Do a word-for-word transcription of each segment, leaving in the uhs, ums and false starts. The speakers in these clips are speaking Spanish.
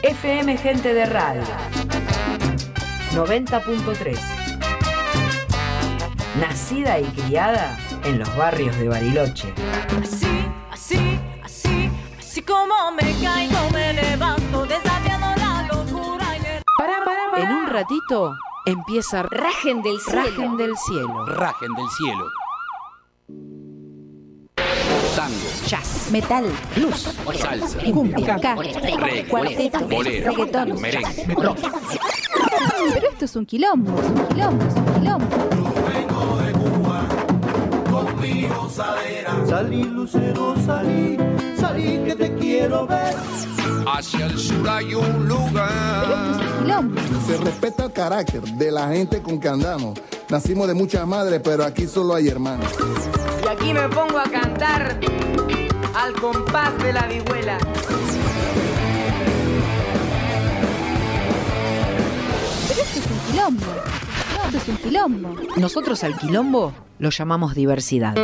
F M Gente de Radio noventa punto tres. Nacida y criada en los barrios de Bariloche. Así, así, así, así como me caigo, me levanto, desafiando la locura. Y le... Para, para, para. En un ratito empieza Rajen del cielo. Rajen del cielo. Rajen del cielo. Tango, Jazz, metal, blues, salsa, cumbia, ska, reggae, cuarteto, bolero, reggaetón, merengue, rock. Pero esto es un quilombo, es un quilombo, es un quilombo. Vengo de Cuba con mi gozadera. Salí, Lucero, salí, salí que te quiero ver. Hacia el sur hay un Pero lugar. esto es un quilombo. Se respeta el carácter de la gente con que andamos. Nacimos de muchas madres, pero aquí solo hay hermanos. Y aquí me pongo a cantar al compás de la vihuela. Pero esto es un quilombo. Esto es un quilombo. Nosotros al quilombo lo llamamos diversidad.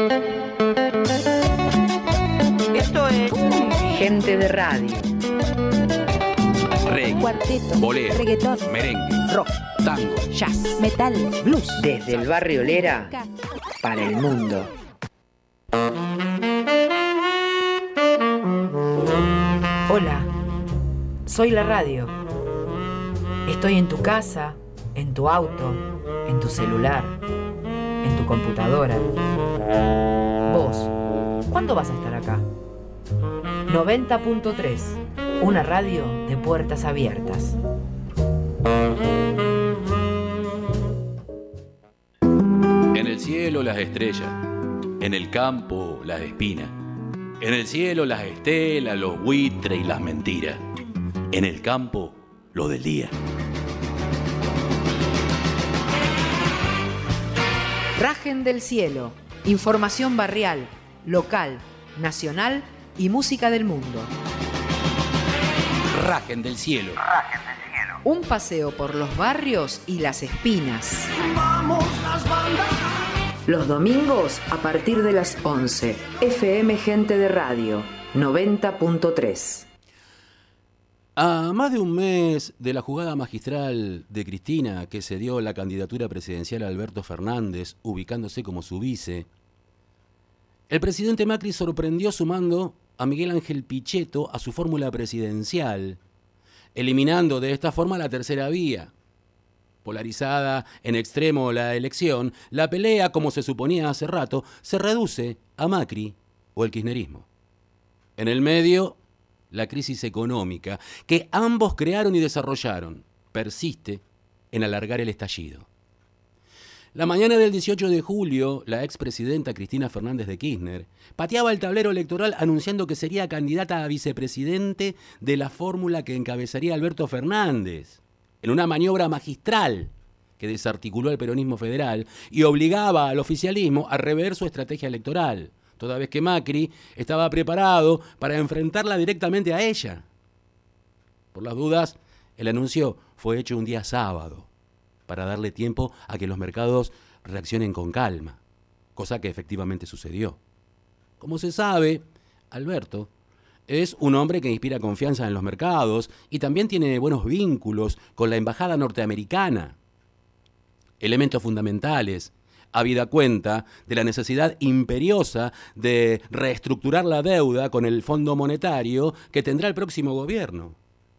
Esto es Gente de Radio. Reggae, Cuarteto, bolero, reggaetón, merengue, Rock, tango, jazz, metal, blues. desde el barrio Lera ska. para el mundo. Hola, soy la radio. Estoy en tu casa, en tu auto, en tu celular, en tu computadora. Vos, ¿cuándo vas a estar acá? noventa punto tres, una radio de puertas abiertas. En el cielo las estrellas, en el campo las espinas. En el cielo las estelas, los buitres y las mentiras. En el campo lo del día. Rajen del cielo, información barrial, local, nacional y música del mundo. Rajen del cielo. Un paseo por los barrios y las espinas. Vamos las bandas. Los domingos a partir de las once. F M Gente de Radio noventa punto tres. A más de un mes de la jugada magistral de Cristina, que se dio la candidatura presidencial a Alberto Fernández, ubicándose como su vice, el presidente Macri sorprendió sumando a Miguel Ángel Pichetto a su fórmula presidencial, eliminando de esta forma la tercera vía. Polarizada en extremo la elección, la pelea, como se suponía hace rato, se reduce a Macri o el kirchnerismo. En el medio, la crisis económica, que ambos crearon y desarrollaron, persiste en alargar el estallido. La mañana del dieciocho de julio, la expresidenta Cristina Fernández de Kirchner pateaba el tablero electoral anunciando que sería candidata a vicepresidente de la fórmula que encabezaría Alberto Fernández, en una maniobra magistral que desarticuló al peronismo federal y obligaba al oficialismo a rever su estrategia electoral, toda vez que Macri estaba preparado para enfrentarla directamente a ella. Por las dudas, el anuncio fue hecho un día sábado, para darle tiempo a que los mercados reaccionen con calma, cosa que efectivamente sucedió. Como se sabe, Alberto es un hombre que inspira confianza en los mercados y también tiene buenos vínculos con la embajada norteamericana. Elementos fundamentales, habida cuenta de la necesidad imperiosa de reestructurar la deuda con el Fondo Monetario que tendrá el próximo gobierno.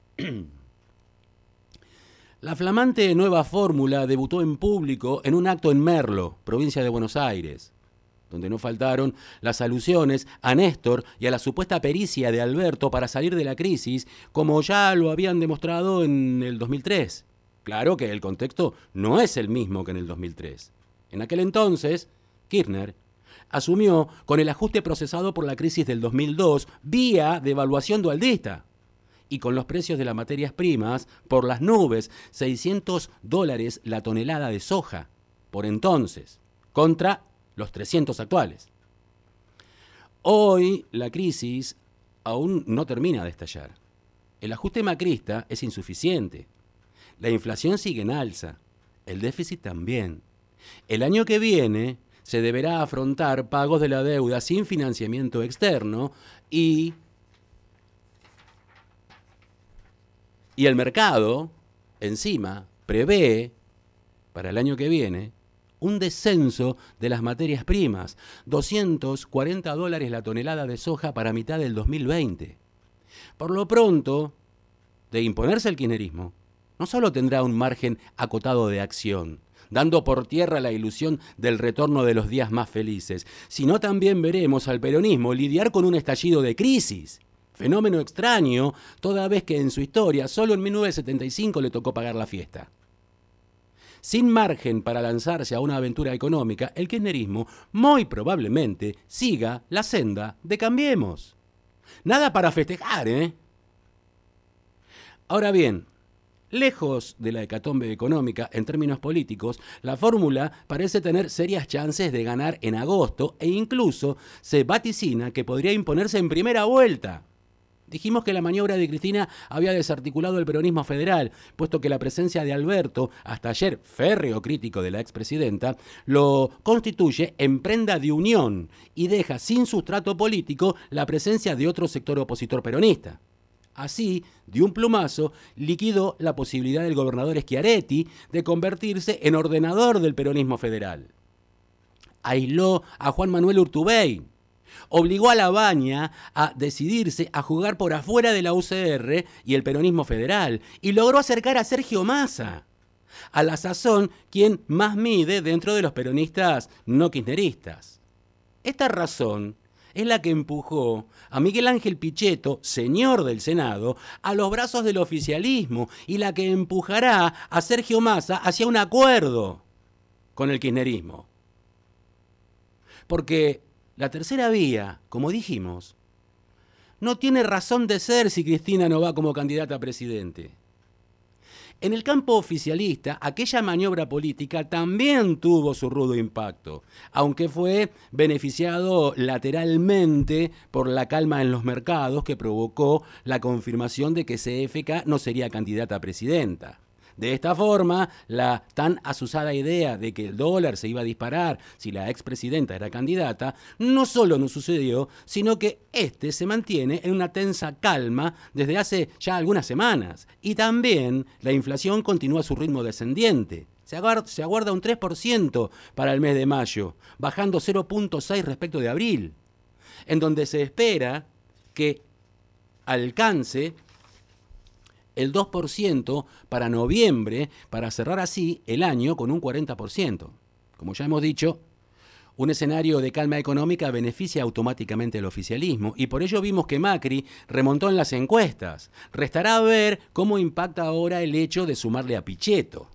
La flamante nueva fórmula debutó en público en un acto en Merlo, provincia de Buenos Aires, donde no faltaron las alusiones a Néstor y a la supuesta pericia de Alberto para salir de la crisis, como ya lo habían demostrado en el dos mil tres. Claro que el contexto no es el mismo que en el dos mil tres. En aquel entonces, Kirchner asumió con el ajuste procesado por la crisis del dos mil dos vía devaluación dualdista y con los precios de las materias primas por las nubes, seiscientos dólares la tonelada de soja por entonces, contra los trescientos actuales. Hoy la crisis aún no termina de estallar. El ajuste macrista es insuficiente. La inflación sigue en alza, el déficit también. El año que viene se deberá afrontar pagos de la deuda sin financiamiento externo y Y el mercado, encima, prevé para el año que viene un descenso de las materias primas, doscientos cuarenta dólares la tonelada de soja para mitad del dos mil veinte. Por lo pronto, de imponerse el kirchnerismo, no solo tendrá un margen acotado de acción, dando por tierra la ilusión del retorno de los días más felices, sino también veremos al peronismo lidiar con un estallido de crisis, fenómeno extraño, toda vez que en su historia solo en mil novecientos setenta y cinco le tocó pagar la fiesta. Sin margen para lanzarse a una aventura económica, el kirchnerismo muy probablemente siga la senda de Cambiemos. Nada para festejar, ¿eh? Ahora bien, lejos de la hecatombe económica en términos políticos, la fórmula parece tener serias chances de ganar en agosto e incluso se vaticina que podría imponerse en primera vuelta. Dijimos que la maniobra de Cristina había desarticulado el peronismo federal, puesto que la presencia de Alberto, hasta ayer férreo crítico de la expresidenta, lo constituye en prenda de unión y deja sin sustrato político la presencia de otro sector opositor peronista. Así, de un plumazo, liquidó la posibilidad del gobernador Schiaretti de convertirse en ordenador del peronismo federal. Aisló a Juan Manuel Urtubey. Obligó a Labaña a decidirse a jugar por afuera de la U C R y el peronismo federal y logró acercar a Sergio Massa, a la sazón quien más mide dentro de los peronistas no kirchneristas. Esta razón es la que empujó a Miguel Ángel Pichetto, señor del Senado, a los brazos del oficialismo y la que empujará a Sergio Massa hacia un acuerdo con el kirchnerismo. Porque la tercera vía, como dijimos, no tiene razón de ser si Cristina no va como candidata a presidente. En el campo oficialista, aquella maniobra política también tuvo su rudo impacto, aunque fue beneficiado lateralmente por la calma en los mercados que provocó la confirmación de que C F K no sería candidata a presidenta. De esta forma, la tan asusada idea de que el dólar se iba a disparar si la expresidenta era candidata, no solo no sucedió, sino que este se mantiene en una tensa calma desde hace ya algunas semanas. Y también la inflación continúa su ritmo descendiente. Se aguarda, se aguarda un tres por ciento para el mes de mayo, bajando cero punto seis por ciento respecto de abril, en donde se espera que alcance el dos por ciento para noviembre, para cerrar así el año con un cuarenta por ciento. Como ya hemos dicho, un escenario de calma económica beneficia automáticamente al oficialismo y por ello vimos que Macri remontó en las encuestas. Restará ver cómo impacta ahora el hecho de sumarle a Pichetto.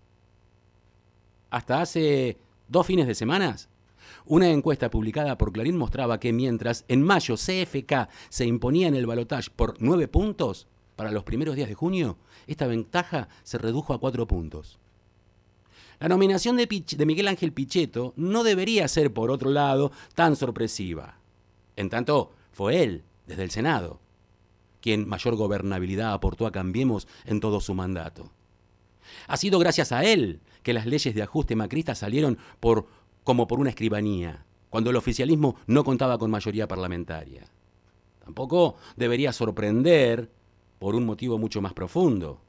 Hasta hace dos fines de semana, una encuesta publicada por Clarín mostraba que mientras en mayo C F K se imponía en el balotaje por nueve puntos, para los primeros días de junio, esta ventaja se redujo a cuatro puntos. La nominación de, Pich- de Miguel Ángel Pichetto no debería ser, por otro lado, tan sorpresiva. En tanto, fue él, desde el Senado, quien mayor gobernabilidad aportó a Cambiemos en todo su mandato. Ha sido gracias a él que las leyes de ajuste macrista salieron por, como por una escribanía, cuando el oficialismo no contaba con mayoría parlamentaria. Tampoco debería sorprender por un motivo mucho más profundo.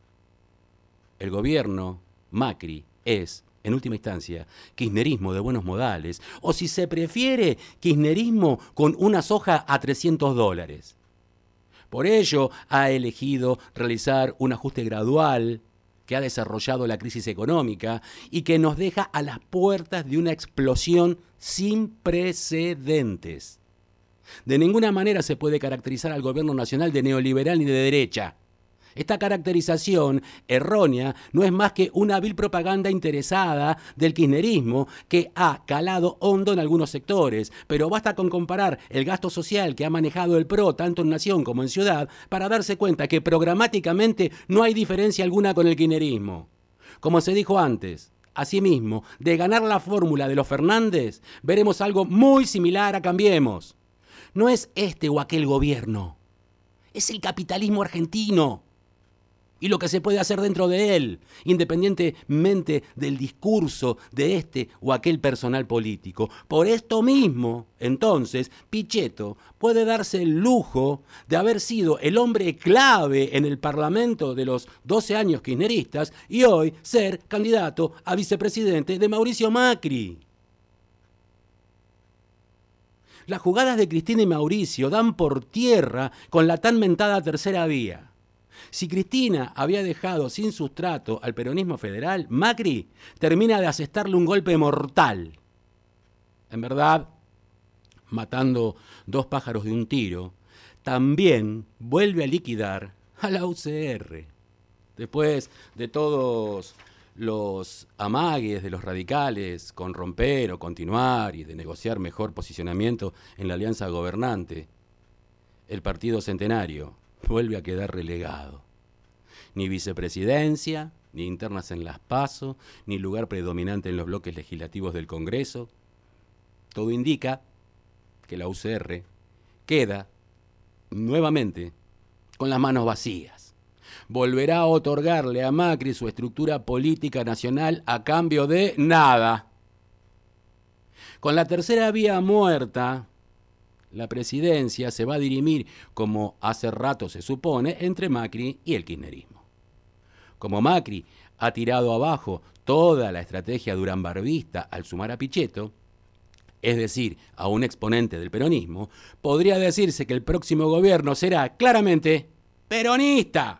El gobierno Macri es, en última instancia, kirchnerismo de buenos modales, o si se prefiere, kirchnerismo con una soja a trescientos dólares. Por ello, ha elegido realizar un ajuste gradual que ha desarrollado la crisis económica y que nos deja a las puertas de una explosión sin precedentes. De ninguna manera se puede caracterizar al gobierno nacional de neoliberal ni de derecha. Esta caracterización errónea no es más que una vil propaganda interesada del kirchnerismo que ha calado hondo en algunos sectores, pero basta con comparar el gasto social que ha manejado el P R O tanto en nación como en ciudad para darse cuenta que programáticamente no hay diferencia alguna con el kirchnerismo. Como se dijo antes, asimismo, de ganar la fórmula de los Fernández, veremos algo muy similar a Cambiemos. No es este o aquel gobierno, es el capitalismo argentino. y lo que se puede hacer dentro de él, independientemente del discurso de este o aquel personal político. Por esto mismo, entonces, Pichetto puede darse el lujo de haber sido el hombre clave en el Parlamento de los doce años kirchneristas y hoy ser candidato a vicepresidente de Mauricio Macri. Las jugadas de Cristina y Mauricio dan por tierra con la tan mentada tercera vía. Si Cristina había dejado sin sustrato al peronismo federal, Macri termina de asestarle un golpe mortal. En verdad, matando dos pájaros de un tiro, también vuelve a liquidar a la U C R. Después de todos los amagues de los radicales con romper o continuar y de negociar mejor posicionamiento en la alianza gobernante, el Partido Centenario vuelve a quedar relegado. Ni vicepresidencia, ni internas en las PASO, ni lugar predominante en los bloques legislativos del Congreso. Todo indica que la U C R queda nuevamente con las manos vacías. Volverá a otorgarle a Macri su estructura política nacional a cambio de nada. Con la tercera vía muerta, la presidencia se va a dirimir, como hace rato se supone, entre Macri y el kirchnerismo. Como Macri ha tirado abajo toda la estrategia duranbarbista al sumar a Pichetto, es decir, a un exponente del peronismo, podría decirse que el próximo gobierno será claramente peronista.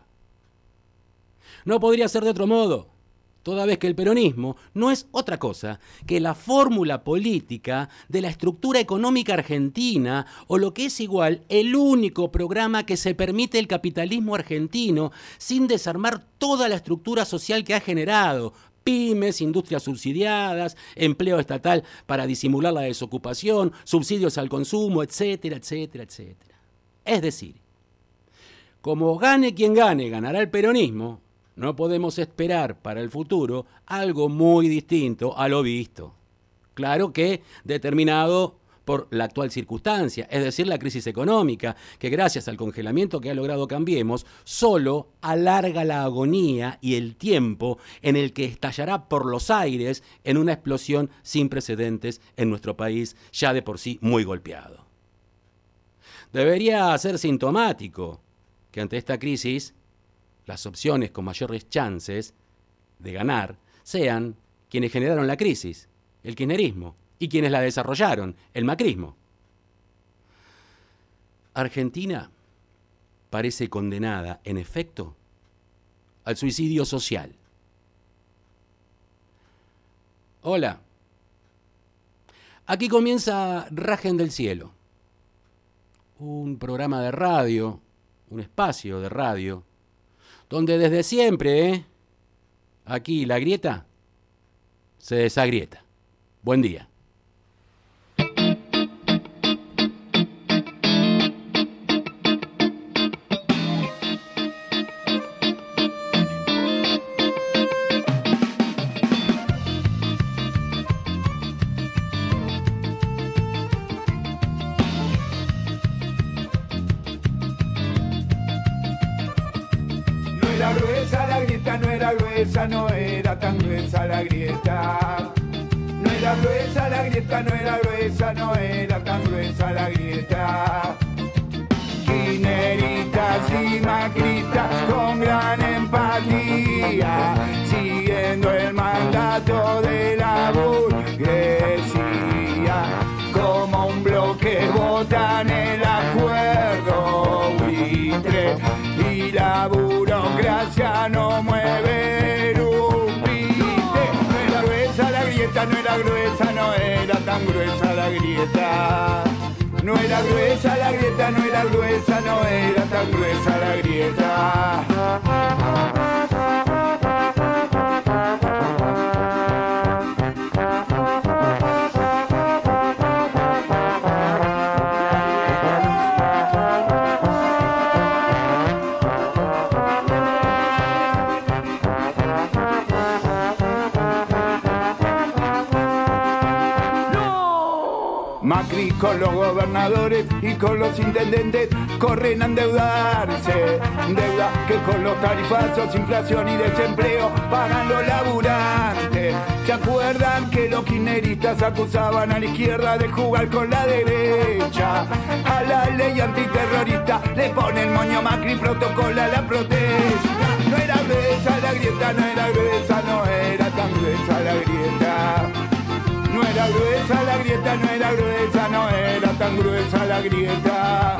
No podría ser de otro modo, toda vez que el peronismo no es otra cosa que la fórmula política de la estructura económica argentina, o lo que es igual, el único programa que se permite el capitalismo argentino sin desarmar toda la estructura social que ha generado: pymes, industrias subsidiadas, empleo estatal para disimular la desocupación, subsidios al consumo, etcétera, etcétera, etcétera. Es decir, como gane quien gane, ganará el peronismo, no podemos esperar para el futuro algo muy distinto a lo visto. Claro que determinado por la actual circunstancia, es decir, la crisis económica, que gracias al congelamiento que ha logrado Cambiemos, solo alarga la agonía y el tiempo en el que estallará por los aires en una explosión sin precedentes en nuestro país, ya de por sí muy golpeado. Debería ser sintomático que ante esta crisis las opciones con mayores chances de ganar sean quienes generaron la crisis, el kirchnerismo, y quienes la desarrollaron, el macrismo. Argentina parece condenada, en efecto, al suicidio social. Hola, aquí comienza Rajen del Cielo, un programa de radio, un espacio de radio, donde desde siempre, ¿eh? aquí la grieta se desagrieta. Buen día. Gruesa, no era tan gruesa la grieta. No era gruesa la grieta, no era gruesa, no era tan gruesa la grieta. Kirchneristas y macristas con gran empatía, siguiendo el mandato de la burguesía. Como un bloque votan el acuerdo buitre y la burocracia no mueve. No era gruesa, no era tan gruesa la grieta. No era gruesa la grieta, no era gruesa, no era tan gruesa la grieta. Macri con los gobernadores y con los intendentes corren a endeudarse. Deuda que con los tarifazos, inflación y desempleo pagan los laburantes. ¿Se acuerdan que los kirchneristas acusaban a la izquierda de jugar con la derecha? A la ley antiterrorista le pone el moño Macri, protocola la protesta. No era gruesa la grieta, no era gruesa, no era tan gruesa la grieta. No era gruesa la grieta, no era gruesa, no era tan gruesa la grieta.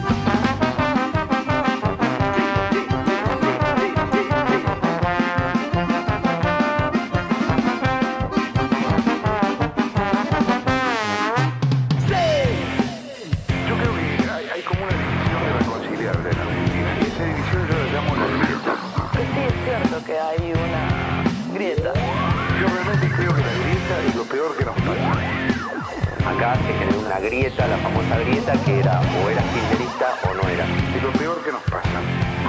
Que hay una grieta. Yo realmente creo que la grieta es lo peor que nos pasa. Acá se generó una grieta, la famosa grieta, que era o eras kirchnerista o no eras. Es lo peor que nos pasa.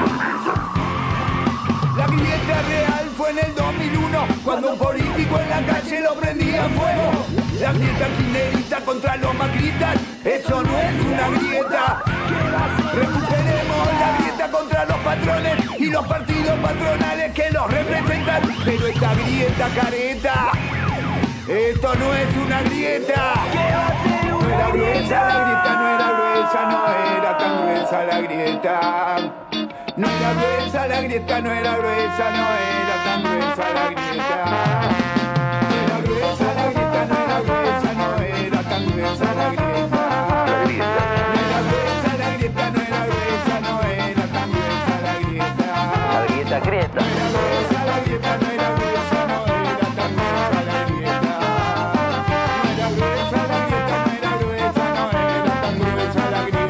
La grieta real fue en el dos mil uno, cuando un político en la calle lo prendía a fuego. La grieta kirchnerista contra los macristas, eso no es una grieta. Recuperemos la grieta contra los patrones y los partidos patronales que los representan. Pero esta grieta careta, esto no es una grieta. No era gruesa la grieta, no era gruesa, no era tan gruesa la grieta. No era gruesa la grieta, no era gruesa, no era tan gruesa la grieta. No era gruesa la grieta, no era gruesa, no era tan gruesa la grieta. No era gruesa la grieta, no era gruesa, no era tan gruesa la grieta. La grieta grieta. No era gruesa la grieta, no era gruesa, no era tan gruesa la grieta. No era gruesa la grieta, no era gruesa, no era tan gruesa la grieta.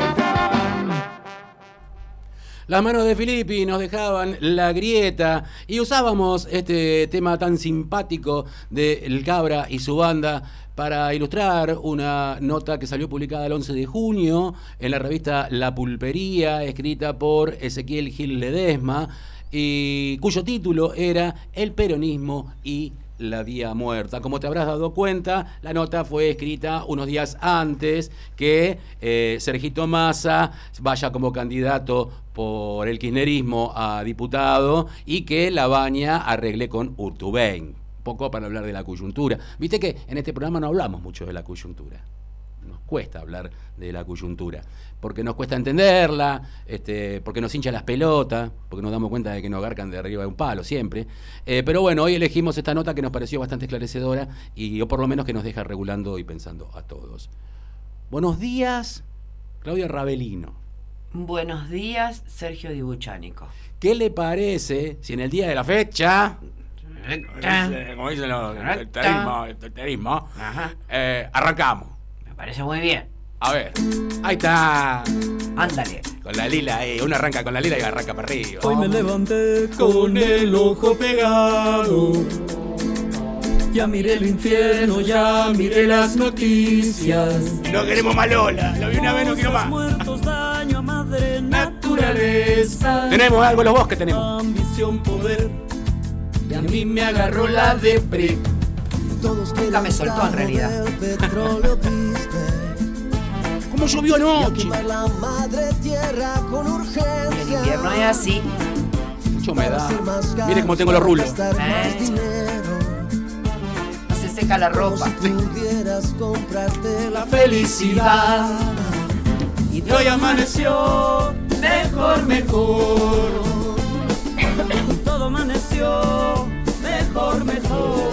Las manos de Filippi nos dejaban la grieta y usábamos este tema tan simpático de El Cabra y su banda para ilustrar una nota que salió publicada el once de junio en la revista La Pulpería, escrita por Ezequiel Gil Ledesma, y cuyo título era El peronismo y la Día Muerta. Como te habrás dado cuenta, la nota fue escrita unos días antes que eh, Sergito Massa vaya como candidato por el kirchnerismo a diputado y que Labaña arregle con Urtubey. Poco para hablar de la coyuntura. Viste que en este programa no hablamos mucho de la coyuntura. Nos cuesta hablar de la coyuntura. Porque nos cuesta entenderla, este, porque nos hincha las pelotas, porque nos damos cuenta de que nos garcan de arriba de un palo siempre. Eh, pero bueno, hoy elegimos esta nota que nos pareció bastante esclarecedora y o por lo menos que nos deja regulando y pensando a todos. Buenos días, Claudia Ravelino. Buenos días, Sergio Di Buchánico. ¿Qué le parece si en el día de la fecha, como dicen los el terismo, el terismo, eh, arrancamos? Me parece muy bien. A ver, ahí está. Ándale. Con la lila ahí, uno arranca con la lila y arranca para arriba. Hoy me levanté con el ojo pegado. Ya miré el infierno, ya miré las noticias. No queremos más Lola, lo vi una vez, no quiero más. Muertos, daño a madre naturaleza. Tenemos algo en los bosques, tenemos. Ambición, poder. Y a mí me agarró la depre. Nunca me soltó en realidad. ¿Cómo llovió anoche? El invierno es así. Mucha humedad. Mire cómo tengo los rulos. Eh. No se seca la ropa. La felicidad. Y hoy amaneció mejor, mejor. Todo amaneció mejor, mejor.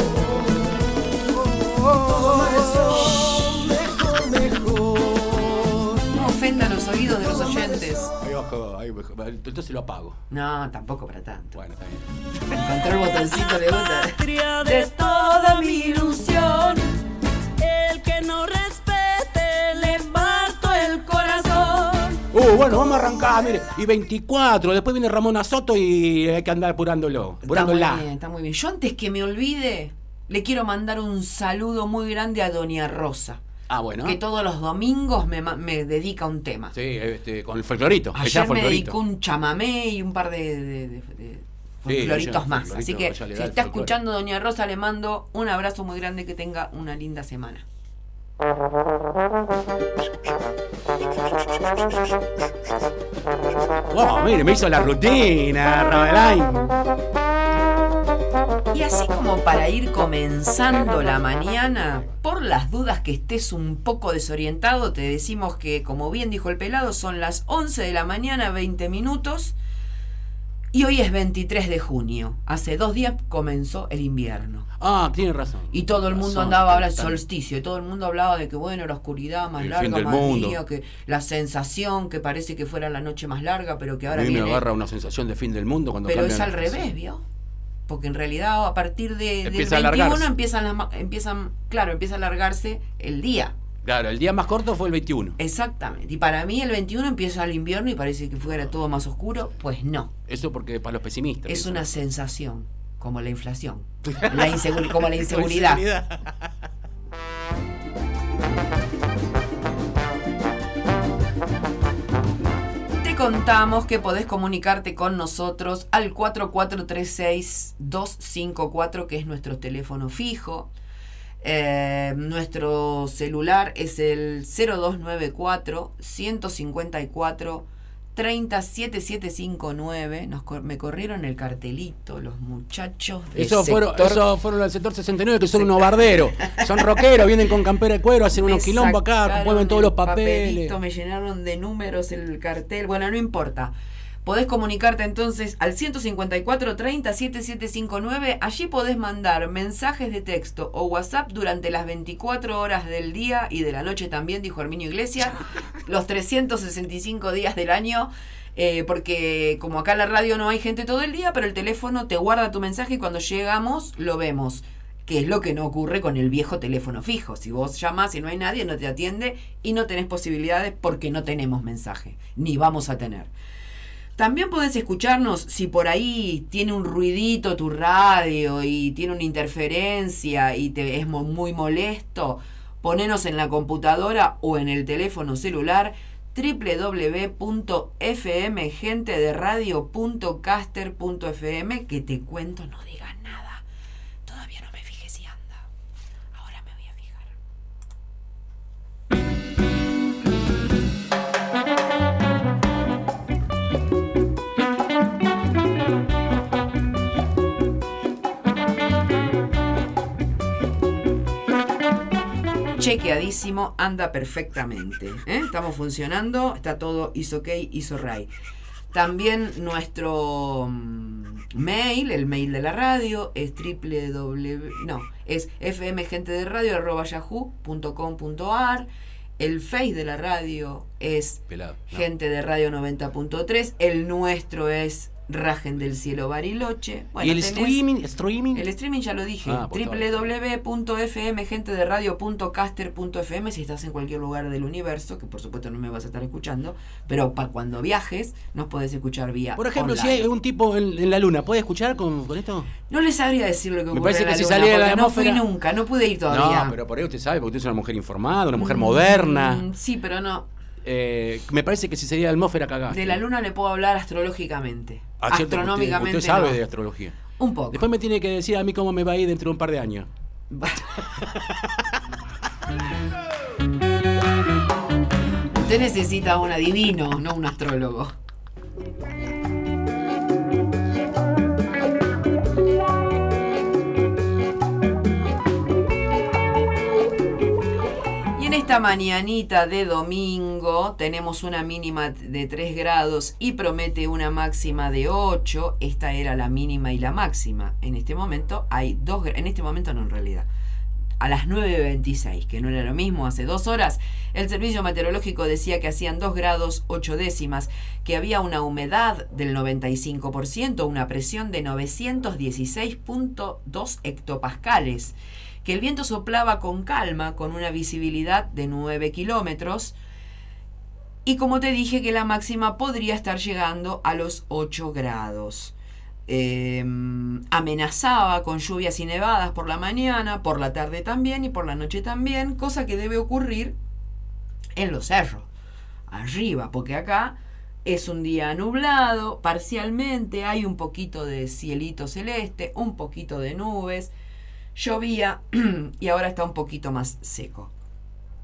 Todo amaneció mejor, mejor. No ofendan los oídos de los oyentes. Ahí bajo, ahí bajo. Entonces lo apago. No, tampoco para tanto. Bueno, está bien. Encontré el botoncito de gusta. De toda mi ilusión, el que no respete le parto el corazón. Uh, bueno, vamos a arrancar, mire. Y veinticuatro, después viene Ramón Soto y hay que andar apurándolo. Apurándola. Está muy bien, está muy bien. Yo antes que me olvide, le quiero mandar un saludo muy grande a Doña Rosa. Ah, bueno. Que todos los domingos me, me dedica un tema. Sí, este, con el folclorito. Ayer me dedicó un chamamé y un par de, de, de, de folcloritos sí, más. Así que si está folclore. escuchando Doña Rosa, le mando un abrazo muy grande, que tenga una linda semana. Wow, mire, me hizo la rutina, Rabelain. Y así como para ir comenzando la mañana, por las dudas que estés un poco desorientado, te decimos que, como bien dijo el pelado, son las once de la mañana, veinte minutos, y hoy es veintitrés de junio. Hace dos días comenzó el invierno. Ah, tiene razón. Y todo el mundo razón, andaba hablando del solsticio, y todo el mundo hablaba de que, bueno, la oscuridad más el larga, fin del más mundo. día, que la sensación que parece que fuera la noche más larga, pero que ahora a mí viene... me agarra una sensación de fin del mundo cuando Pero es cambian al las- revés, ¿vio? Porque en realidad a partir de, del Empieza a veintiuno alargarse. empiezan, las ma- empiezan, claro, empieza a alargarse el día. Claro, el día más corto fue el veintiuno. Exactamente. Y para mí el veintiuno empieza el invierno y parece que fuera todo más oscuro. Pues no. Eso porque para los pesimistas. Es pienso. una sensación, como la inflación. La inseguri- como la inseguridad. Te contamos que podés comunicarte con nosotros al cuatro cuatro tres seis dos cinco cuatro, que es nuestro teléfono fijo. Eh, nuestro celular es el cero dos nueve cuatro, uno cinco cuatro, tres cero siete siete cinco nueve. Nos, cor- me corrieron el cartelito los muchachos del Eso fueron, sector. eso fueron del sector sesenta y nueve, que son unos barderos. Son rockeros, vienen con campera de cuero, hacen unos Me quilombos acá, sacaron mueven todos los el papeles. papelito, me llenaron de números el cartel. Bueno, no importa. Podés comunicarte entonces al ciento cincuenta y cuatro, treinta, setenta y siete cincuenta y nueve. Allí podés mandar mensajes de texto o WhatsApp durante las veinticuatro horas del día y de la noche también, dijo Herminio Iglesias, los trescientos sesenta y cinco días del año. Eh, porque como acá en la radio no hay gente todo el día, pero el teléfono te guarda tu mensaje y cuando llegamos lo vemos. Que es lo que no ocurre con el viejo teléfono fijo. Si vos llamás y no hay nadie, no te atiende y no tenés posibilidades porque no tenemos mensaje, ni vamos a tener. También podés escucharnos si por ahí tiene un ruidito tu radio y tiene una interferencia y te es mo- muy molesto. Ponenos en la computadora o en el teléfono celular doble u doble u doble u punto f m gente de radio punto caster punto f m, que te cuento, no digas nada. Todavía no me fijé si anda. Ahora me voy a fijar. Chequeadísimo, anda perfectamente, ¿eh? Estamos funcionando, está todo is ok, is alright. También nuestro mm, mail, el mail de la radio, es triple w no, es fmgentederadio arroba yahoo punto com punto ar. El face de la radio es Pelado, no. Gente de Radio noventa punto tres. El nuestro es Rajen del Cielo Bariloche. Bueno, ¿Y el tenés- streaming? ¿Streaming? El streaming ya lo dije. Ah, por doble u doble u doble u punto f m gente de radio punto caster punto f m si estás en cualquier lugar del universo, que por supuesto no me vas a estar escuchando, pero para cuando viajes nos podés escuchar vía Por ejemplo, online. si hay un tipo en, en la luna, ¿puede escuchar con, con esto? No les sabría decir lo que Me ocurre parece en la que si luna, salía de la porque no fui atmósfera- nunca, no pude ir todavía. No, pero por ahí usted sabe, porque usted es una mujer informada, una mujer moderna. Mm, sí, pero no. Eh, me parece que si sería de atmósfera cagaste. De la luna le puedo hablar astrológicamente. Ah, cierto, Astronómicamente usted, usted sabe no. de astrología. Un poco. Después me tiene que decir a mí cómo me va a ir dentro de un par de años. Usted necesita un adivino, no un astrólogo. Y en esta mañanita de domingo tenemos una mínima de tres grados y promete una máxima de ocho. Esta era la mínima y la máxima. En este momento hay dos grados. En este momento no, en realidad. A las nueve veintiséis, que no era lo mismo, hace dos horas, el servicio meteorológico decía que hacían dos grados ocho décimas, que había una humedad del noventa y cinco por ciento, una presión de novecientos dieciséis punto dos hectopascales, que el viento soplaba con calma, con una visibilidad de nueve kilómetros, y como te dije que la máxima podría estar llegando a los ocho grados. Eh, amenazaba con lluvias y nevadas por la mañana, por la tarde también y por la noche también, cosa que debe ocurrir en los cerros, arriba, porque acá es un día nublado, parcialmente hay un poquito de cielito celeste, un poquito de nubes, llovía y ahora está un poquito más seco.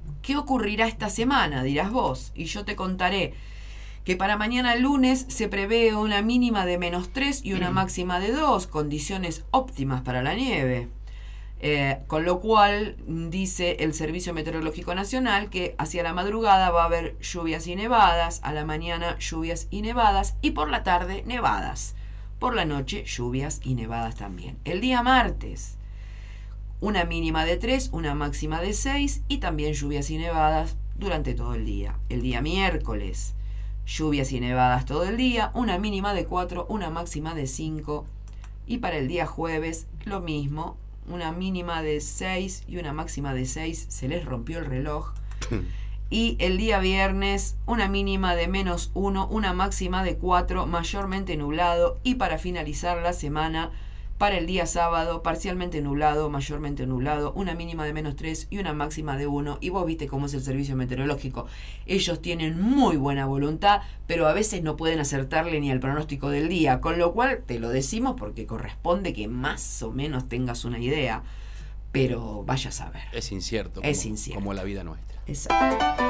¿qué ocurrirá esta semana? Dirás vos, y yo te contaré que para mañana lunes se prevé una mínima de menos tres y una máxima de dos, condiciones óptimas para la nieve. Eh, con lo cual, dice el Servicio Meteorológico Nacional que hacia la madrugada va a haber lluvias y nevadas, a la mañana lluvias y nevadas, y por la tarde nevadas. Por la noche lluvias y nevadas también. El día martes, una mínima de tres, una máxima de seis, y también lluvias y nevadas durante todo el día. El día miércoles, lluvias y nevadas todo el día, una mínima de cuatro, una máxima de cinco, y para el día jueves lo mismo, una mínima de seis y una máxima de seis, se les rompió el reloj. Y el día viernes, una mínima de menos uno, una máxima de cuatro, mayormente nublado. Y para finalizar la semana, para el día sábado, parcialmente nublado, mayormente nublado, una mínima de menos tres y una máxima de uno. Y vos viste cómo es el servicio meteorológico. Ellos tienen muy buena voluntad, pero a veces no pueden acertarle ni al pronóstico del día. Con lo cual te lo decimos porque corresponde que más o menos tengas una idea. Pero vaya a saber. Es incierto. Es como, incierto. Como la vida nuestra. Exacto.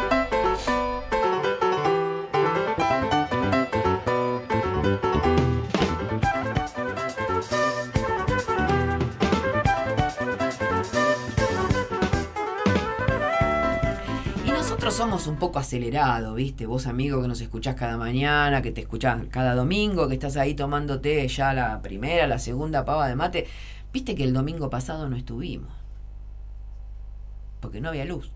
Somos un poco acelerados, ¿viste? Vos, amigo, que nos escuchás cada mañana, que te escuchás cada domingo, que estás ahí tomándote ya la primera, la segunda pava de mate. Viste que el domingo pasado no estuvimos. Porque no había luz.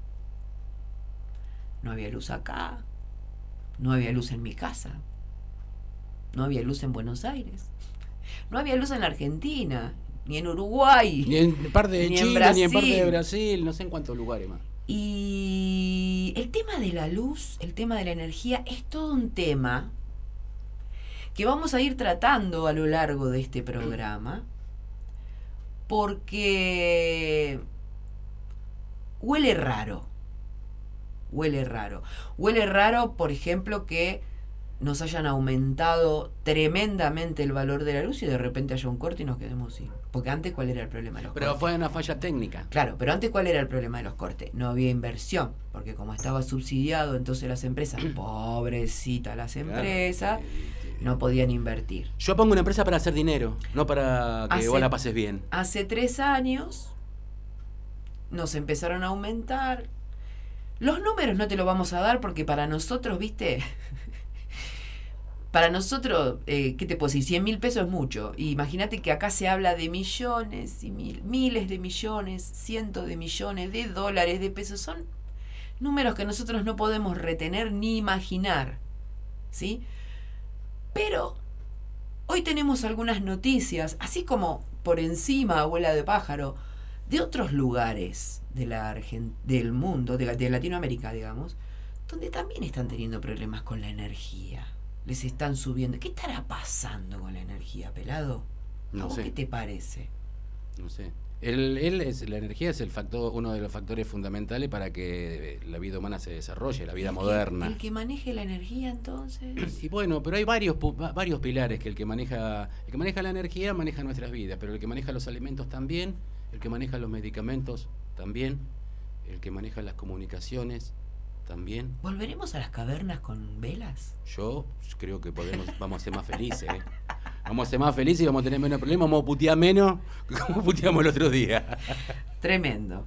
No había luz acá. No había luz en mi casa. No había luz en Buenos Aires. No había luz en la Argentina. Ni en Uruguay. Ni en parte de ni Chile, en ni en parte de Brasil. No sé en cuántos lugares más. Y el tema de la luz, el tema de la energía, es todo un tema que vamos a ir tratando a lo largo de este programa, porque huele raro, huele raro. Huele raro, por ejemplo, que nos hayan aumentado tremendamente el valor de la luz y de repente haya un corte y nos quedemos sin. Porque antes, ¿cuál era el problema de los pero cortes? Pero fue una falla técnica. Claro, pero antes, ¿cuál era el problema de los cortes? No había inversión, porque como estaba subsidiado, entonces las empresas, pobrecitas las empresas, claro, no podían invertir. Yo pongo una empresa para hacer dinero, no para que hace, vos la pases bien. Hace tres años nos empezaron a aumentar. Los números no te los vamos a dar porque para nosotros, ¿viste? Para nosotros, eh, ¿qué te puedo decir? cien mil pesos es mucho. Imagínate que acá se habla de millones y mil, miles de millones, cientos de millones de dólares, de pesos. Son números que nosotros no podemos retener ni imaginar, ¿sí? Pero hoy tenemos algunas noticias, así como por encima, abuela de pájaro, de otros lugares de la Argent- del mundo, de, de Latinoamérica, digamos, donde también están teniendo problemas con la energía. Les están subiendo. ¿Qué estará pasando con la energía, pelado? No ¿A vos sé. qué te parece? No sé. El, el es, la energía es el factor, uno de los factores fundamentales para que la vida humana se desarrolle, la vida ¿El moderna. Que, ¿El que maneje la energía, entonces? Y bueno, pero hay varios varios pilares que el que maneja el que maneja la energía maneja nuestras vidas, pero el que maneja los alimentos también, el que maneja los medicamentos también, el que maneja las comunicaciones también. ¿Volveremos a las cavernas con velas? Yo creo que podemos, vamos a ser más felices, ¿eh? Vamos a ser más felices y vamos a tener menos problemas, vamos a putear menos como puteamos el otro día. Tremendo.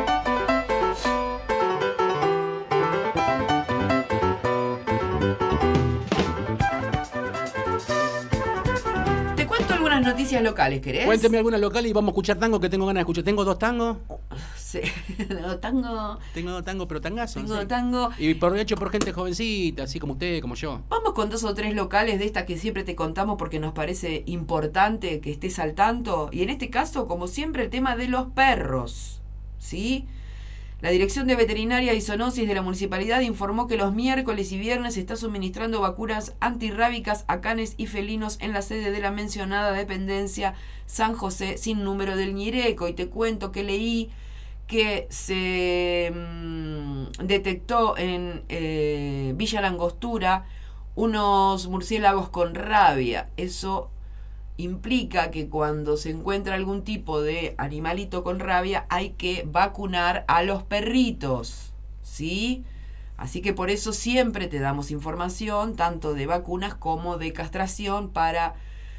Te cuento algunas noticias locales, ¿querés? Cuénteme algunas locales y vamos a escuchar tango que tengo ganas de escuchar. Tengo dos tangos. Sí, tango. Tengo dos tangos, pero tangazos. Tengo ¿sí? tango. Y por hecho por gente jovencita, así como usted, como yo. Vamos con dos o tres locales de estas que siempre te contamos porque nos parece importante que estés al tanto. Y en este caso, como siempre, el tema de los perros. ¿Sí? La Dirección de Veterinaria y Zoonosis de la Municipalidad informó que los miércoles y viernes se está suministrando vacunas antirrábicas a canes y felinos en la sede de la mencionada dependencia San José sin número del Ñireco. Y te cuento que leí que se mmm, detectó en eh, Villa Langostura unos murciélagos con rabia. Eso implica que cuando se encuentra algún tipo de animalito con rabia hay que vacunar a los perritos, ¿sí? Así que por eso siempre te damos información, tanto de vacunas como de castración, para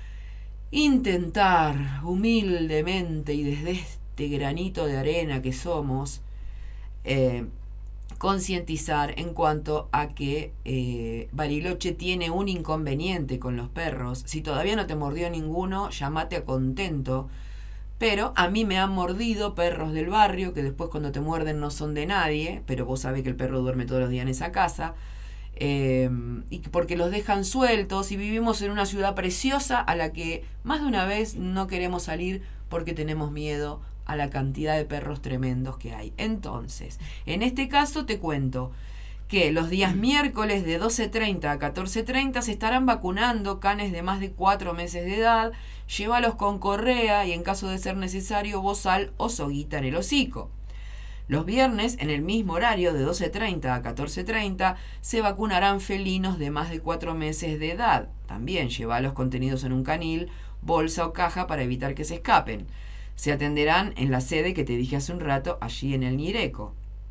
intentar humildemente y desde este granito de arena que somos, eh, concientizar en cuanto a que eh, Bariloche tiene un inconveniente con los perros. Si todavía no te mordió ninguno, llamate a Contento. Pero a mí me han mordido perros del barrio, que después cuando te muerden no son de nadie, pero vos sabés que el perro duerme todos los días en esa casa, eh, y porque los dejan sueltos, y vivimos en una ciudad preciosa a la que más de una vez no queremos salir porque tenemos miedo a la cantidad de perros tremendos que hay. Entonces, en este caso te cuento que los días miércoles de doce treinta a catorce treinta se estarán vacunando canes de más de cuatro meses de edad. Llévalos con correa y en caso de ser necesario bozal o soguita en el hocico. Los viernes, en el mismo horario de doce treinta a catorce treinta, se vacunarán felinos de más de cuatro meses de edad. También llévalos contenidos en un canil, bolsa o caja para evitar que se escapen. Se atenderán en la sede que te dije hace un rato, allí en el Ñireco.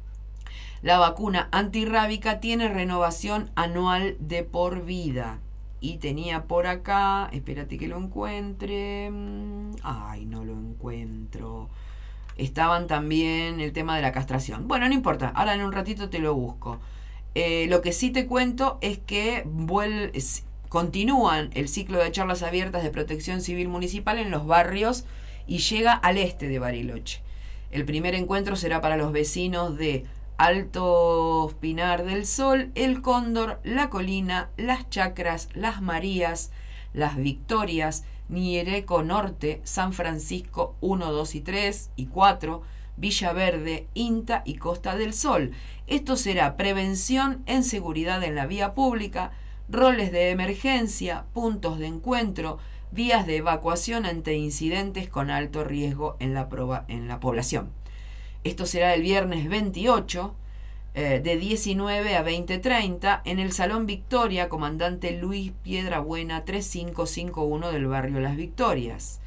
La vacuna antirrábica tiene renovación anual de por vida. Y tenía por acá, espérate que lo encuentre. Ay, no lo encuentro. Estaban también el tema de la castración. Bueno, no importa, ahora en un ratito te lo busco. Eh, lo que sí te cuento es que vuel- continúan el ciclo de charlas abiertas de protección civil municipal en los barrios y llega al este de Bariloche. El primer encuentro será para los vecinos de Alto Pinar del Sol, El Cóndor, La Colina, Las Chacras, Las Marías, Las Victorias, Ñireco Norte, San Francisco uno, dos y tres y cuatro, Villa Verde, Inta y Costa del Sol. Esto será prevención en seguridad en la vía pública, roles de emergencia, puntos de encuentro, vías de evacuación ante incidentes con alto riesgo en la, proba- en la población. Esto será el viernes veintiocho, eh, de diecinueve a veinte treinta, en el Salón Victoria, Comandante Luis Piedrabuena tres cinco cinco uno del barrio Las Victorias.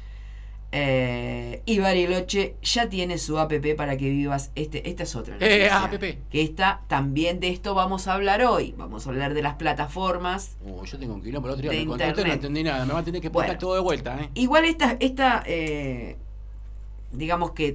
Eh, y Bariloche ya tiene su app para que vivas. Este, esta es otra noticia, Eh, app. que esta también, de esto vamos a hablar hoy. Vamos a hablar de las plataformas. Uh, yo tengo un quilombo, el otro día de me conté, no internet. entendí nada, me va a tener que explicar Bueno, todo de vuelta, ¿eh? Igual esta, esta eh, digamos que